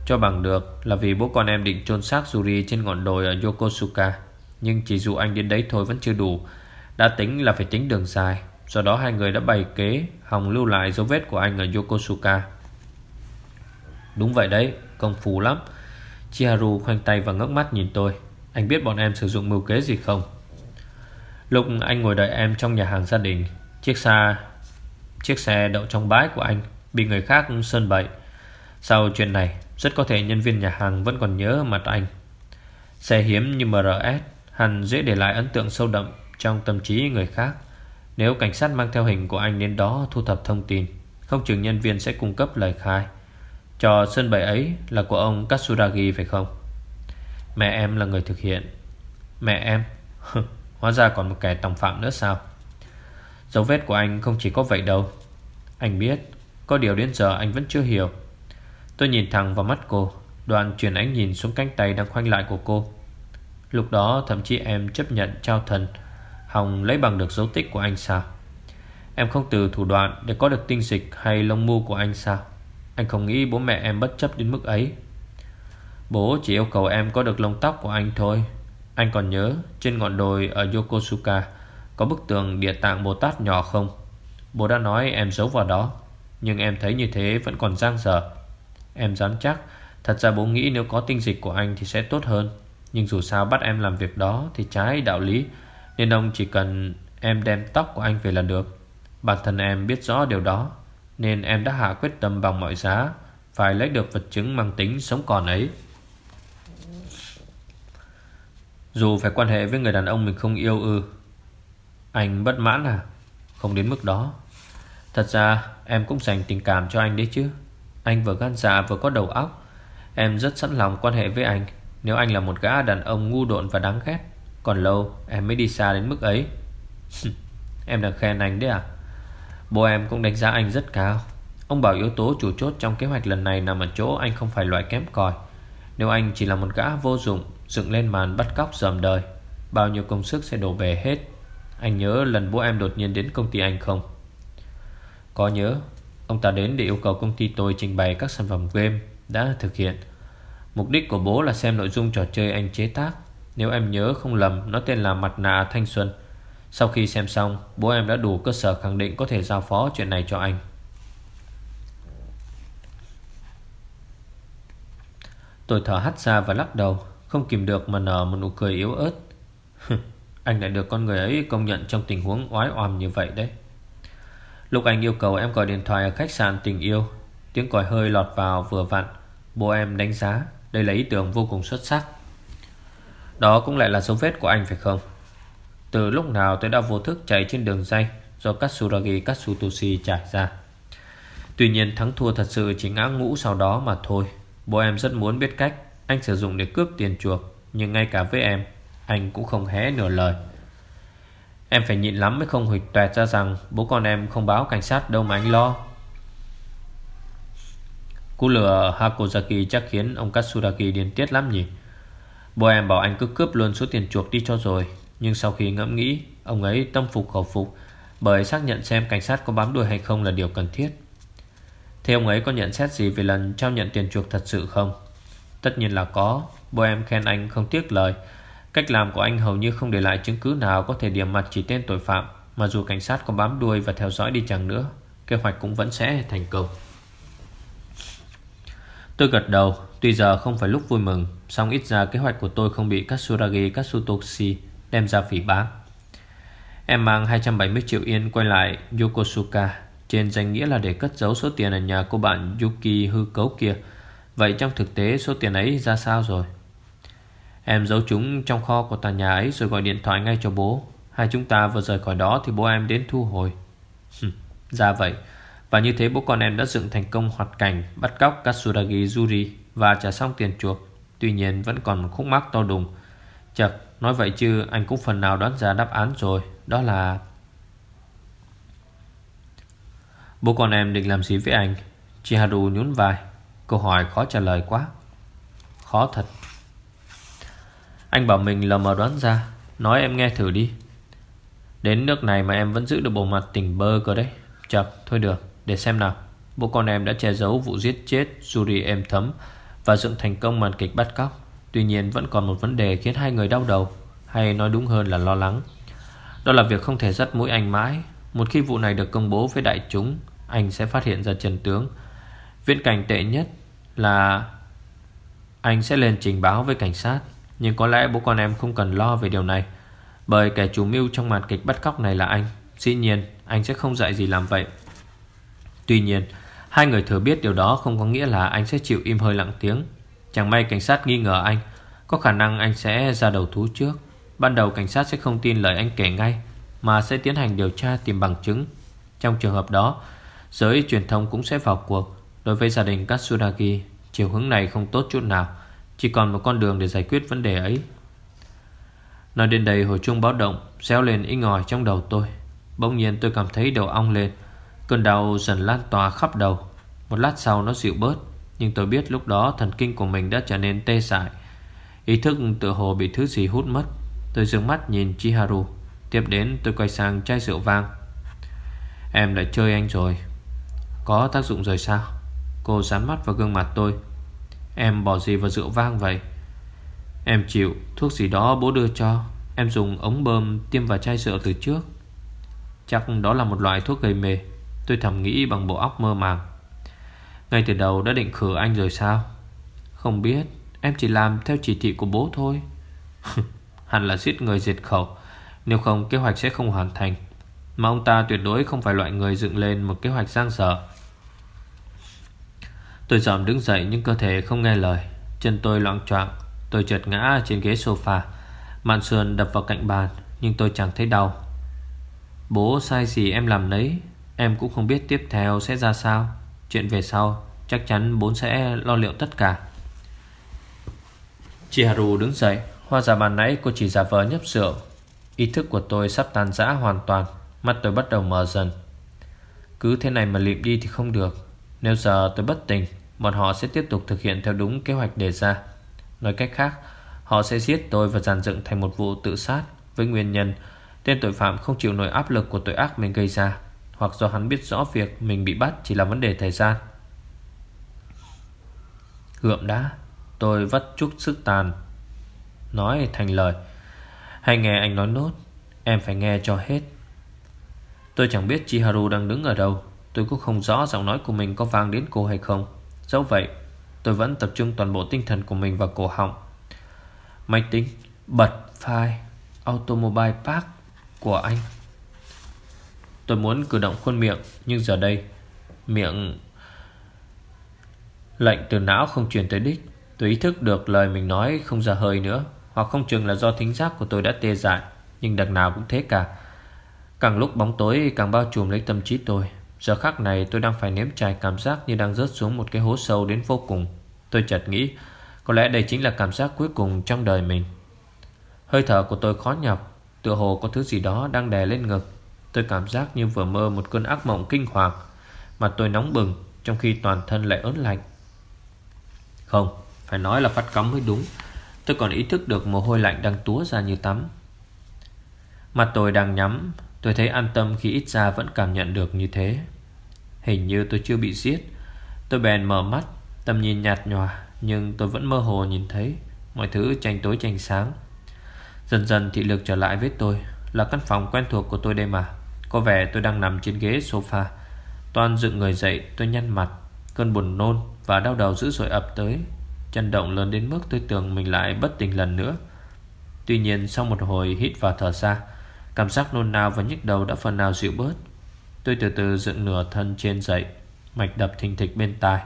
cho bằng được là vì bố con em định chôn xác Yuri trên ngọn đồi ở Yokosuka. Nhưng chỉ dù anh đến đấy thôi vẫn chưa đủ. Đã tính là phải tính đường dài. Do đó hai người đã bày kế hòng lưu lại dấu vết của anh ở Yokosuka. Đúng vậy đấy, công phu lắm. Chiharu khoanh tay và ngước mắt nhìn tôi. Anh biết bọn em sử dụng mưu kế gì không? Lúc anh ngồi đợi em trong nhà hàng gia đình, Chiếc xe Chiếc xe đậu trong bãi của anh bị người khác sơn bậy. Sau chuyện này, rất có thể nhân viên nhà hàng vẫn còn nhớ mặt anh. Xe hiếm như em rờ ét hẳn dễ để lại ấn tượng sâu đậm trong tâm trí người khác. Nếu cảnh sát mang theo hình của anh đến đó thu thập thông tin, không chừng nhân viên sẽ cung cấp lời khai. Trò sơn bậy ấy là của ông Katsuragi phải không? Mẹ em là người thực hiện. Mẹ em? Hóa ra còn một kẻ tòng phạm nữa sao? Dấu vết của anh không chỉ có vậy đâu. Anh biết, có điều đến giờ anh vẫn chưa hiểu. Tôi nhìn thẳng vào mắt cô, đoạn chuyển ánh nhìn xuống cánh tay đang khoanh lại của cô. Lúc đó thậm chí em chấp nhận trao thần, hòng lấy bằng được dấu tích của anh sao? Em không từ thủ đoạn để có được tinh dịch hay lông mu của anh sao? Anh không nghĩ bố mẹ em bất chấp đến mức ấy. Bố chỉ yêu cầu em có được lông tóc của anh thôi. Anh còn nhớ trên ngọn đồi ở Yokosuka có bức tường Địa Tạng Bồ Tát nhỏ không? Bố đã nói em giấu vào đó, nhưng em thấy như thế vẫn còn dang dở. Em dám chắc thật ra bố nghĩ nếu có tinh dịch của anh thì sẽ tốt hơn. Nhưng dù sao bắt em làm việc đó thì trái đạo lý, nên ông chỉ cần em đem tóc của anh về là được. Bản thân em biết rõ điều đó, nên em đã hạ quyết tâm bằng mọi giá phải lấy được vật chứng mang tính sống còn ấy. Dù phải quan hệ với người đàn ông mình không yêu ư? Anh bất mãn à? Không đến mức đó. Thật ra em cũng dành tình cảm cho anh đấy chứ. Anh vừa gan dạ vừa có đầu óc. Em rất sẵn lòng quan hệ với anh nếu anh là một gã đàn ông ngu độn và đáng ghét. Còn lâu em mới đi xa đến mức ấy. Em đang khen anh đấy à? Bố em cũng đánh giá anh rất cao. Ông bảo yếu tố chủ chốt trong kế hoạch lần này nằm ở chỗ anh không phải loại kém cỏi. Nếu anh chỉ là một gã vô dụng dựng lên màn bắt cóc dòm đời, bao nhiêu công sức sẽ đổ về hết. Anh nhớ lần bố em đột nhiên đến công ty anh không? Có nhớ. Ông ta đến để yêu cầu công ty tôi trình bày các sản phẩm game đã thực hiện. Mục đích của bố là xem nội dung trò chơi anh chế tác. Nếu em nhớ không lầm, nó tên là Mặt nạ Thanh Xuân. Sau khi xem xong, bố em đã đủ cơ sở khẳng định có thể giao phó chuyện này cho anh. Tôi thở hắt ra và lắc đầu, không kìm được mà nở một nụ cười yếu ớt. Anh lại được con người ấy công nhận trong tình huống oái oăm như vậy đấy. Lúc anh yêu cầu em gọi điện thoại ở khách sạn Tình Yêu, tiếng còi hơi lọt vào vừa vặn. Bố em đánh giá đây là ý tưởng vô cùng xuất sắc. Đó cũng lại là dấu vết của anh phải không? Từ lúc nào tôi đã vô thức chạy trên đường dây do Katsuragi Katsutoshi trải ra. Tuy nhiên thắng thua thật sự chỉ ngã ngũ sau đó mà thôi. Bố em rất muốn biết cách anh sử dụng để cướp tiền chuộc, nhưng ngay cả với em, anh cũng không hé nửa lời. Em phải nhịn lắm mới không huỵch toẹt ra rằng bố con em không báo cảnh sát đâu mà anh lo. Cú lừa Hakozaki chắc khiến ông Katsuragi điên tiết lắm nhỉ. Bố em bảo anh cứ cướp luôn số tiền chuộc đi cho rồi. Nhưng sau khi ngẫm nghĩ, ông ấy tâm phục khẩu phục, bởi xác nhận xem cảnh sát có bám đuôi hay không là điều cần thiết. Thế ông ấy có nhận xét gì về lần trao nhận tiền chuộc thật sự không? Tất nhiên là có. Bố em khen anh không tiếc lời. Cách làm của anh hầu như không để lại chứng cứ nào có thể điểm mặt chỉ tên tội phạm, mà dù cảnh sát có bám đuôi và theo dõi đi chăng nữa, kế hoạch cũng vẫn sẽ thành công. Tôi gật đầu. Tuy giờ không phải lúc vui mừng, song ít ra kế hoạch của tôi không bị Katsuragi Katsutoshi đem ra phỉ báng. Em mang hai trăm bảy mươi triệu yên quay lại Yokosuka trên danh nghĩa là để cất giấu số tiền ở nhà cô bạn Yuki hư cấu kia. Vậy trong thực tế số tiền ấy ra sao rồi? Em giấu chúng trong kho của tòa nhà ấy rồi gọi điện thoại ngay cho bố. Hai chúng ta vừa rời khỏi đó thì bố em đến thu hồi. Ra vậy. Và như thế bố con em đã dựng thành công hoạt cảnh bắt cóc Katsuragi Yuri và trả xong tiền chuộc. Tuy nhiên vẫn còn một khúc mắc to đùng. Chật, nói vậy chứ anh cũng phần nào đoán ra đáp án rồi. Đó là bố con em định làm gì với anh? Chiharu nhún vai. Câu hỏi khó trả lời quá. Khó thật. Anh bảo mình lờ mờ đoán ra. Nói em nghe thử đi. Đến nước này mà em vẫn giữ được bộ mặt tỉnh bơ cơ đấy. Chật, thôi được, để xem nào. Bố con em đã che giấu vụ giết chết Yuri êm thấm và dựng thành công màn kịch bắt cóc. Tuy nhiên vẫn còn một vấn đề khiến hai người đau đầu, hay nói đúng hơn là lo lắng. Đó là việc không thể dắt mũi anh mãi. Một khi vụ này được công bố với đại chúng, anh sẽ phát hiện ra chân tướng. Viễn cảnh tệ nhất là anh sẽ lên trình báo với cảnh sát. Nhưng có lẽ bố con em không cần lo về điều này, bởi kẻ chủ mưu trong màn kịch bắt cóc này là anh. Dĩ nhiên anh sẽ không dạy gì làm vậy. Tuy nhiên hai người thừa biết điều đó không có nghĩa là anh sẽ chịu im hơi lặng tiếng. Chẳng may cảnh sát nghi ngờ anh, có khả năng anh sẽ ra đầu thú trước. Ban đầu cảnh sát sẽ không tin lời anh kể ngay, mà sẽ tiến hành điều tra tìm bằng chứng. Trong trường hợp đó, giới truyền thông cũng sẽ vào cuộc. Đối với gia đình Katsuragi, chiều hướng này không tốt chút nào. Chỉ còn một con đường để giải quyết vấn đề ấy. Nói đến đây, hồi chuông báo động réo lên inh ỏi trong đầu tôi. Bỗng nhiên tôi cảm thấy đầu ong lên. Cơn đau dần lan tỏa khắp đầu. Một lát sau nó dịu bớt, nhưng tôi biết lúc đó thần kinh của mình đã trở nên tê dại. Ý thức tựa hồ bị thứ gì hút mất. Tôi dừng mắt nhìn Chiharu. Tiếp đến tôi quay sang chai rượu vang. Em lại chơi anh rồi. Có tác dụng rồi sao? Cô dán mắt vào gương mặt tôi. Em bỏ gì vào rượu vang vậy? Em chịu, thuốc gì đó bố đưa cho. Em dùng ống bơm tiêm vào chai rượu từ trước. Chắc đó là một loại thuốc gây mê, tôi thầm nghĩ bằng bộ óc mơ màng. Ngay từ đầu đã định khử anh rồi sao? Không biết, em chỉ làm theo chỉ thị của bố thôi. Hẳn là giết người diệt khẩu. Nếu không kế hoạch sẽ không hoàn thành. Mà ông ta tuyệt đối không phải loại người dựng lên một kế hoạch dang dở. Tôi dòm đứng dậy nhưng cơ thể không nghe lời. Chân tôi loạng choạng. Tôi trượt ngã trên ghế sofa. Mạn sườn đập vào cạnh bàn, nhưng tôi chẳng thấy đau. Bố sai gì em làm nấy. Em cũng không biết tiếp theo sẽ ra sao. Chuyện về sau chắc chắn bố sẽ lo liệu tất cả. Chiharu đứng dậy. Hóa ra ban nãy cô chỉ giả vờ nhấp rượu. Ý thức của tôi sắp tan rã hoàn toàn. Mắt tôi bắt đầu mờ dần. Cứ thế này mà lịm đi thì không được. Nếu giờ tôi bất tỉnh, bọn họ sẽ tiếp tục thực hiện theo đúng kế hoạch đề ra. Nói cách khác, họ sẽ giết tôi và dàn dựng thành một vụ tự sát, với nguyên nhân tên tội phạm không chịu nổi áp lực của tội ác mình gây ra, hoặc do hắn biết rõ việc mình bị bắt chỉ là vấn đề thời gian. Gượm đã. Tôi vắt chút sức tàn nói thành lời. Hay nghe anh nói nốt. Em phải nghe cho hết. Tôi chẳng biết Chiharu đang đứng ở đâu. Tôi cũng không rõ giọng nói của mình có vang đến cô hay không. Dẫu vậy, tôi vẫn tập trung toàn bộ tinh thần của mình vào cổ họng. Máy tính bật file Automobile Park của anh. Tôi muốn cử động khuôn miệng, nhưng giờ đây miệng lệnh từ não không truyền tới đích. Tôi ý thức được lời mình nói không ra hơi nữa, hoặc không chừng là do thính giác của tôi đã tê dại. Nhưng đằng nào cũng thế cả. Càng lúc bóng tối càng bao trùm lấy tâm trí tôi. Giờ khắc này tôi đang phải nếm trải cảm giác như đang rớt xuống một cái hố sâu đến vô cùng. Tôi chợt nghĩ có lẽ đây chính là cảm giác cuối cùng trong đời mình. Hơi thở của tôi khó nhọc, tựa hồ có thứ gì đó đang đè lên ngực. Tôi cảm giác như vừa mơ một cơn ác mộng kinh hoàng. Mặt tôi nóng bừng, trong khi toàn thân lại ớn lạnh. Không, phải nói là phát cóng mới đúng. Tôi còn ý thức được mồ hôi lạnh đang túa ra như tắm. Mặt tôi đang nhắm. Tôi thấy an tâm khi ít ra vẫn cảm nhận được như thế. Hình như tôi chưa bị giết. Tôi bèn mở mắt. Tầm nhìn nhạt nhòa, nhưng tôi vẫn mơ hồ nhìn thấy. Mọi thứ tranh tối tranh sáng. Dần dần thị lực trở lại với tôi. Là căn phòng quen thuộc của tôi đây mà. Có vẻ tôi đang nằm trên ghế sofa. Toan dựng người dậy, tôi nhăn mặt. Cơn buồn nôn và đau đầu dữ dội ập tới. Chân động lớn đến mức tôi tưởng mình lại bất tỉnh lần nữa. Tuy nhiên sau một hồi hít vào thở ra, cảm giác nôn nao và nhức đầu đã phần nào dịu bớt. Tôi từ từ dựng nửa thân trên dậy. Mạch đập thình thịch bên tai.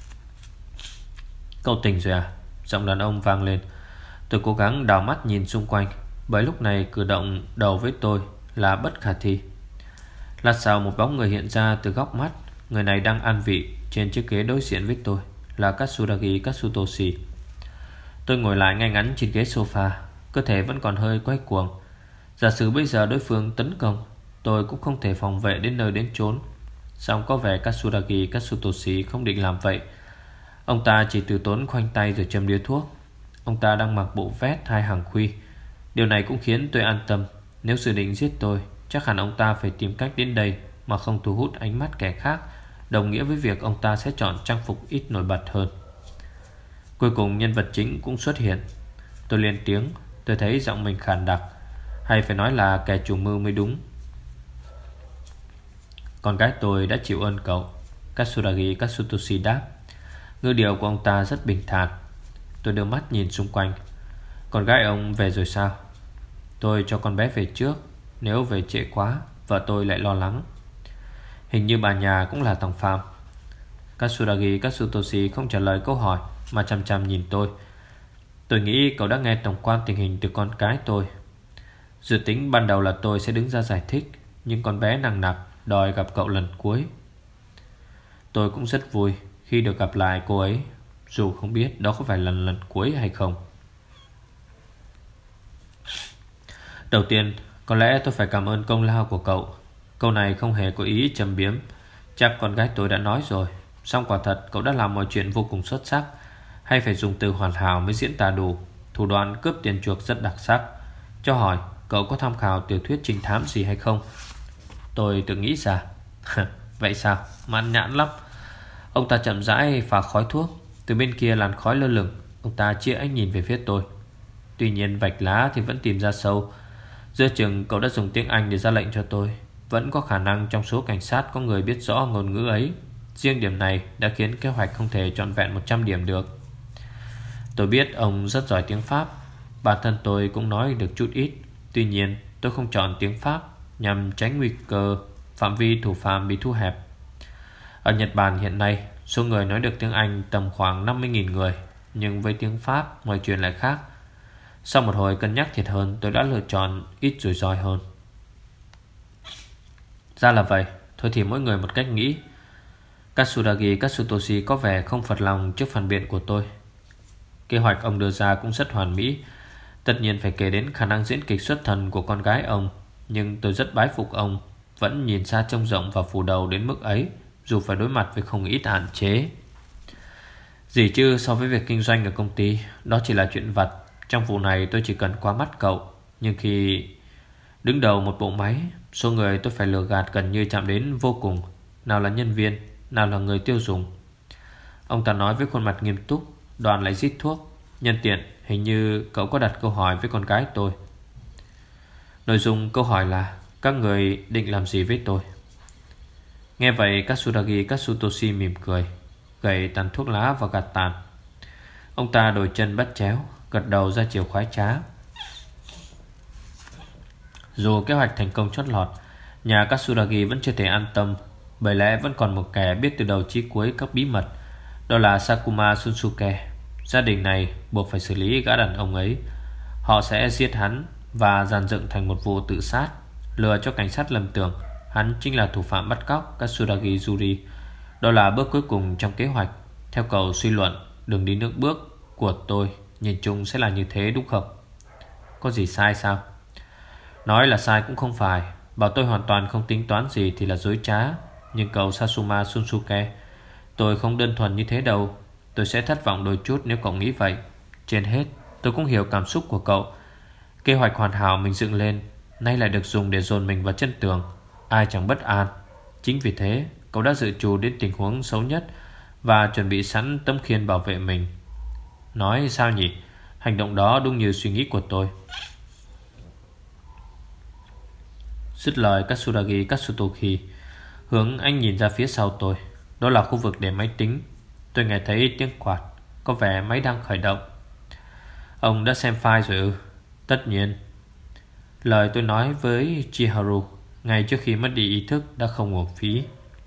Cậu tỉnh rồi à? Giọng đàn ông vang lên. Tôi cố gắng đào mắt nhìn xung quanh, bởi lúc này cử động đầu với tôi là bất khả thi. Lát sau một bóng người hiện ra từ góc mắt. Người này đang ăn vị trên chiếc ghế đối diện với tôi, là Katsuragi Katsutoshi. Tôi ngồi lại ngay ngắn trên ghế sofa. Cơ thể vẫn còn hơi quay cuồng. Giả sử bây giờ đối phương tấn công, tôi cũng không thể phòng vệ đến nơi đến chốn. Song có vẻ Katsuragi Katsutoshi không định làm vậy. Ông ta chỉ từ tốn khoanh tay rồi châm điếu thuốc. Ông ta đang mặc bộ vest hai hàng khuy. Điều này cũng khiến tôi an tâm. Nếu dự định giết tôi, chắc hẳn ông ta phải tìm cách đến đây mà không thu hút ánh mắt kẻ khác, đồng nghĩa với việc ông ta sẽ chọn trang phục ít nổi bật hơn. Cuối cùng nhân vật chính cũng xuất hiện. Tôi lên tiếng. Tôi thấy giọng mình khàn đặc, hay phải nói là kẻ chủ mưu mới đúng. Con gái tôi đã chịu ơn cậu, Katsuragi Katsutoshi đáp. Ngữ điệu của ông ta rất bình thản. Tôi đưa mắt nhìn xung quanh. Con gái ông về rồi sao? Tôi cho con bé về trước. Nếu về trễ quá, vợ tôi lại lo lắng. Hình như bà nhà cũng là thằng Phạm. Katsuragi Katsutoshi không trả lời câu hỏi, mà chằm chằm nhìn tôi. Tôi nghĩ cậu đã nghe tổng quan tình hình từ con cái tôi. Dự tính ban đầu là tôi sẽ đứng ra giải thích, nhưng con bé nằng nặc đòi gặp cậu lần cuối. Tôi cũng rất vui khi được gặp lại cô ấy, dù không biết đó có phải là lần cuối hay không. Đầu tiên, có lẽ tôi phải cảm ơn công lao của cậu. Câu này không hề có ý châm biếm. Chắc con gái tôi đã nói rồi. Song quả thật cậu đã làm mọi chuyện vô cùng xuất sắc. Hay phải dùng từ hoàn hảo mới diễn tả đủ. Thủ đoạn cướp tiền chuộc rất đặc sắc. Cho hỏi cậu có tham khảo tiểu thuyết trinh thám gì hay không? Tôi tự nghĩ ra. Vậy sao? Mãn nhãn lắm. Ông ta chậm rãi phả khói thuốc. Từ bên kia làn khói lơ lửng. Ông ta chĩa ánh nhìn về phía tôi. Tuy nhiên vạch lá thì vẫn tìm ra sâu. Giữa chừng cậu đã dùng tiếng Anh để ra lệnh cho tôi. Vẫn có khả năng trong số cảnh sát có người biết rõ ngôn ngữ ấy. Riêng điểm này đã khiến kế hoạch không thể trọn vẹn một trăm điểm được. Tôi biết ông rất giỏi tiếng Pháp. Bản thân tôi cũng nói được chút ít. Tuy nhiên tôi không chọn tiếng Pháp nhằm tránh nguy cơ phạm vi thủ phạm bị thu hẹp. Ở Nhật Bản hiện nay, số người nói được tiếng Anh tầm khoảng năm mươi nghìn người. Nhưng với tiếng Pháp mọi chuyện lại khác. Sau một hồi cân nhắc thiệt hơn, tôi đã lựa chọn ít rủi ro hơn. Ra là vậy. Thôi thì mỗi người một cách nghĩ. Katsuragi Katsutoshi có vẻ không phật lòng trước phản biện của tôi. Kế hoạch ông đưa ra cũng rất hoàn mỹ. Tất nhiên phải kể đến khả năng diễn kịch xuất thần của con gái ông. Nhưng tôi rất bái phục ông, vẫn nhìn xa trông rộng và phủ đầu đến mức ấy, dù phải đối mặt với không ít hạn chế. Gì chứ so với việc kinh doanh ở công ty, đó chỉ là chuyện vặt. Trong vụ này tôi chỉ cần qua mắt cậu. Nhưng khi đứng đầu một bộ máy, số người tôi phải lừa gạt gần như chạm đến vô cùng. Nào là nhân viên, nào là người tiêu dùng. Ông ta nói với khuôn mặt nghiêm túc. Đoàn lại rít thuốc. Nhân tiện, hình như cậu có đặt câu hỏi với con gái tôi. Nội dung câu hỏi là các người định làm gì với tôi? Nghe vậy Katsuragi Katsutoshi mỉm cười, gầy tàn thuốc lá và gạt tàn. Ông ta đổi chân bắt chéo, gật đầu ra chiều khoái trá. Dù kế hoạch thành công chót lọt, nhà Katsuragi vẫn chưa thể an tâm. Bởi lẽ vẫn còn một kẻ biết từ đầu chí cuối các bí mật. Đó là Sakuma Shunsuke. Gia đình này buộc phải xử lý gã đàn ông ấy. Họ sẽ giết hắn và dàn dựng thành một vụ tự sát, lừa cho cảnh sát lầm tưởng hắn chính là thủ phạm bắt cóc Katsuragi Yuri. Đó là bước cuối cùng trong kế hoạch. Theo cậu suy luận, đường đi nước bước của tôi nhìn chung sẽ là như thế đúng không? Có gì sai sao? Nói là sai cũng không phải. Bảo tôi hoàn toàn không tính toán gì thì là dối trá. Nhưng cậu Sasuma Shunsuke, tôi không đơn thuần như thế đâu. Tôi sẽ thất vọng đôi chút nếu cậu nghĩ vậy. Trên hết, tôi cũng hiểu cảm xúc của cậu. Kế hoạch hoàn hảo mình dựng lên nay lại được dùng để dồn mình vào chân tường. Ai chẳng bất an. Chính vì thế cậu đã dự trù đến tình huống xấu nhất và chuẩn bị sẵn tấm khiên bảo vệ mình. Nói sao nhỉ? Hành động đó đúng như suy nghĩ của tôi. Dứt lời Katsuragi Katsutoki hướng anh nhìn ra phía sau tôi. Đó là khu vực để máy tính. Tôi nghe thấy tiếng quạt. Có vẻ máy đang khởi động. Ông đã xem file rồi ư? Tất nhiên. Lời tôi nói với Chiharu ngay trước khi mất đi ý thức đã không uổng phí.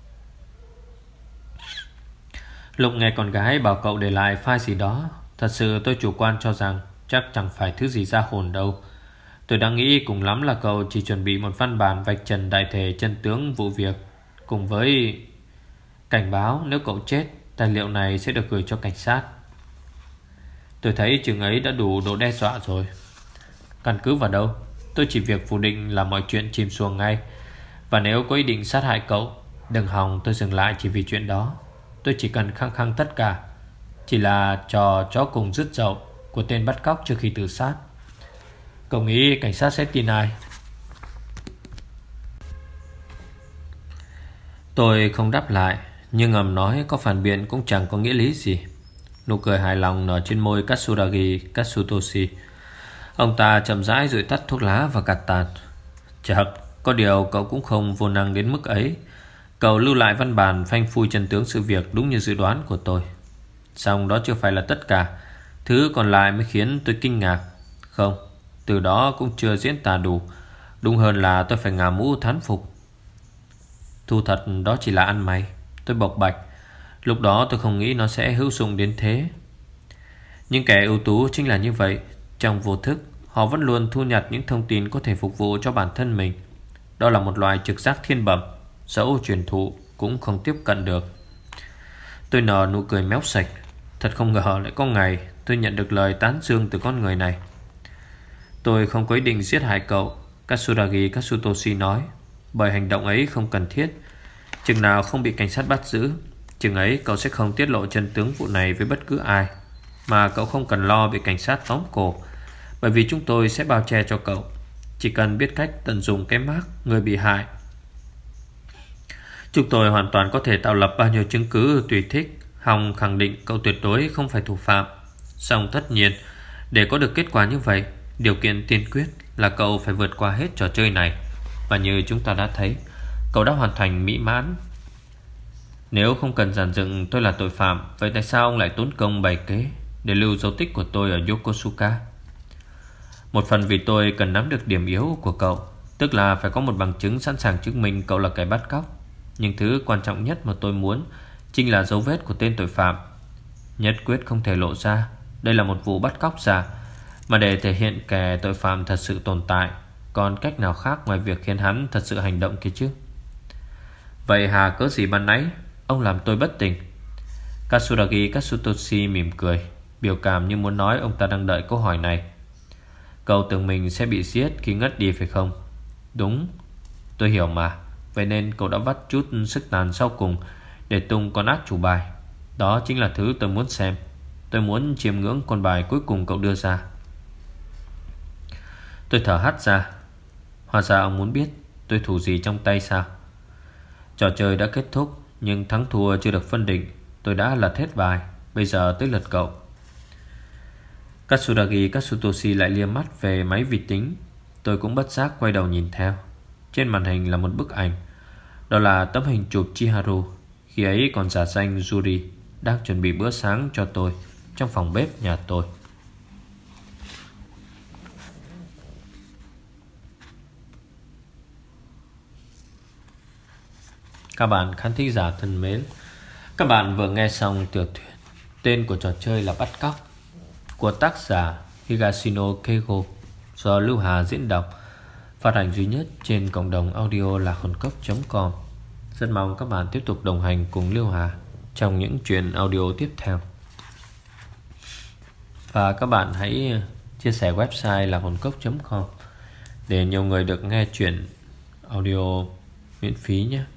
Lúc nghe con gái bảo cậu để lại file gì đó, thật sự tôi chủ quan cho rằng chắc chẳng phải thứ gì ra hồn đâu. Tôi đang nghĩ cùng lắm là cậu chỉ chuẩn bị một văn bản vạch trần đại thể chân tướng vụ việc, cùng với cảnh báo nếu cậu chết, tài liệu này sẽ được gửi cho cảnh sát. Tôi thấy chừng ấy đã đủ độ đe dọa rồi. Căn cứ vào đâu? Tôi chỉ việc phủ định là mọi chuyện chìm xuồng ngay. Và nếu có ý định sát hại cậu, đừng hòng tôi dừng lại chỉ vì chuyện đó. Tôi chỉ cần khăng khăng tất cả. Chỉ là trò chó cùng rứt dậu của tên bắt cóc trước khi tự sát. Cậu nghĩ cảnh sát sẽ tin ai? Tôi không đáp lại, nhưng ngầm nói có phản biện cũng chẳng có nghĩa lý gì. Nụ cười hài lòng nở trên môi Katsuragi Katsutoshi. Ông ta chậm rãi rụi tắt thuốc lá và gạt tàn. Chắc có điều cậu cũng không vô năng đến mức ấy. Cậu lưu lại văn bản phanh phui chân tướng sự việc đúng như dự đoán của tôi. Song đó chưa phải là tất cả. Thứ còn lại mới khiến tôi kinh ngạc. Không, từ đó cũng chưa diễn tả đủ. Đúng hơn là tôi phải ngả mũ thán phục. Thu thật đó chỉ là ăn mày, tôi bộc bạch. Lúc đó tôi không nghĩ nó sẽ hữu dụng đến thế. Nhưng kẻ ưu tú chính là như vậy. Trong vô thức, họ vẫn luôn thu nhặt những thông tin có thể phục vụ cho bản thân mình. Đó là một loại trực giác thiên bẩm, dẫu truyền thụ cũng không tiếp cận được. Tôi nở nụ cười méo sạch. Thật không ngờ lại có ngày tôi nhận được lời tán dương từ con người này. Tôi không có ý định giết hại cậu, Katsuragi Katsutoshi nói, bởi hành động ấy không cần thiết. Chừng nào không bị cảnh sát bắt giữ, chừng ấy cậu sẽ không tiết lộ chân tướng vụ này với bất cứ ai. Mà cậu không cần lo bị cảnh sát tóm cổ, bởi vì chúng tôi sẽ bao che cho cậu. Chỉ cần biết cách tận dụng cái mác người bị hại. Chúng tôi hoàn toàn có thể tạo lập bao nhiêu chứng cứ tùy thích, hòng khẳng định cậu tuyệt đối không phải thủ phạm. Song tất nhiên, để có được kết quả như vậy, điều kiện tiên quyết là cậu phải vượt qua hết trò chơi này. Và như chúng ta đã thấy, cậu đã hoàn thành mỹ mãn. Nếu không cần dàn dựng tôi là tội phạm, vậy tại sao ông lại tốn công bày kế để lưu dấu tích của tôi ở Yokosuka? Một phần vì tôi cần nắm được điểm yếu của cậu, tức là phải có một bằng chứng sẵn sàng chứng minh cậu là kẻ bắt cóc. Nhưng thứ quan trọng nhất mà tôi muốn chính là dấu vết của tên tội phạm. Nhất quyết không thể lộ ra đây là một vụ bắt cóc giả, mà để thể hiện kẻ tội phạm thật sự tồn tại, còn cách nào khác ngoài việc khiến hắn thật sự hành động kia chứ? Vậy hà cớ gì ban nãy ông làm tôi bất tỉnh? Katsuragi Katsutoshi mỉm cười, biểu cảm như muốn nói ông ta đang đợi câu hỏi này. Cậu tưởng mình sẽ bị giết khi ngất đi phải không? Đúng, tôi hiểu mà. Vậy nên cậu đã vắt chút sức tàn sau cùng để tung con ác chủ bài. Đó chính là thứ tôi muốn xem. Tôi muốn chiêm ngưỡng con bài cuối cùng cậu đưa ra. Tôi thở hắt ra. Hóa ra ông muốn biết tôi thủ gì trong tay sao? Trò chơi đã kết thúc, nhưng thắng thua chưa được phân định. Tôi đã lật hết bài, bây giờ tới lượt cậu. Katsuragi Katsutoshi lại liếc mắt về máy vi tính. Tôi cũng bất giác quay đầu nhìn theo. Trên màn hình là một bức ảnh. Đó là tấm hình chụp Chiharu, khi ấy còn giả danh Yuri, đang chuẩn bị bữa sáng cho tôi trong phòng bếp nhà tôi. Các bạn khán thính giả thân mến, các bạn vừa nghe xong tiểu thuyết Tên của trò chơi là Bắt Cóc của tác giả Higashino Keigo do Lưu Hà diễn đọc, phát hành duy nhất trên cộng đồng audio lạc hồn cốc chấm com. Rất mong các bạn tiếp tục đồng hành cùng Lưu Hà trong những chuyện audio tiếp theo. Và các bạn hãy chia sẻ website lạc hồn cốc chấm com để nhiều người được nghe chuyện audio miễn phí nhé.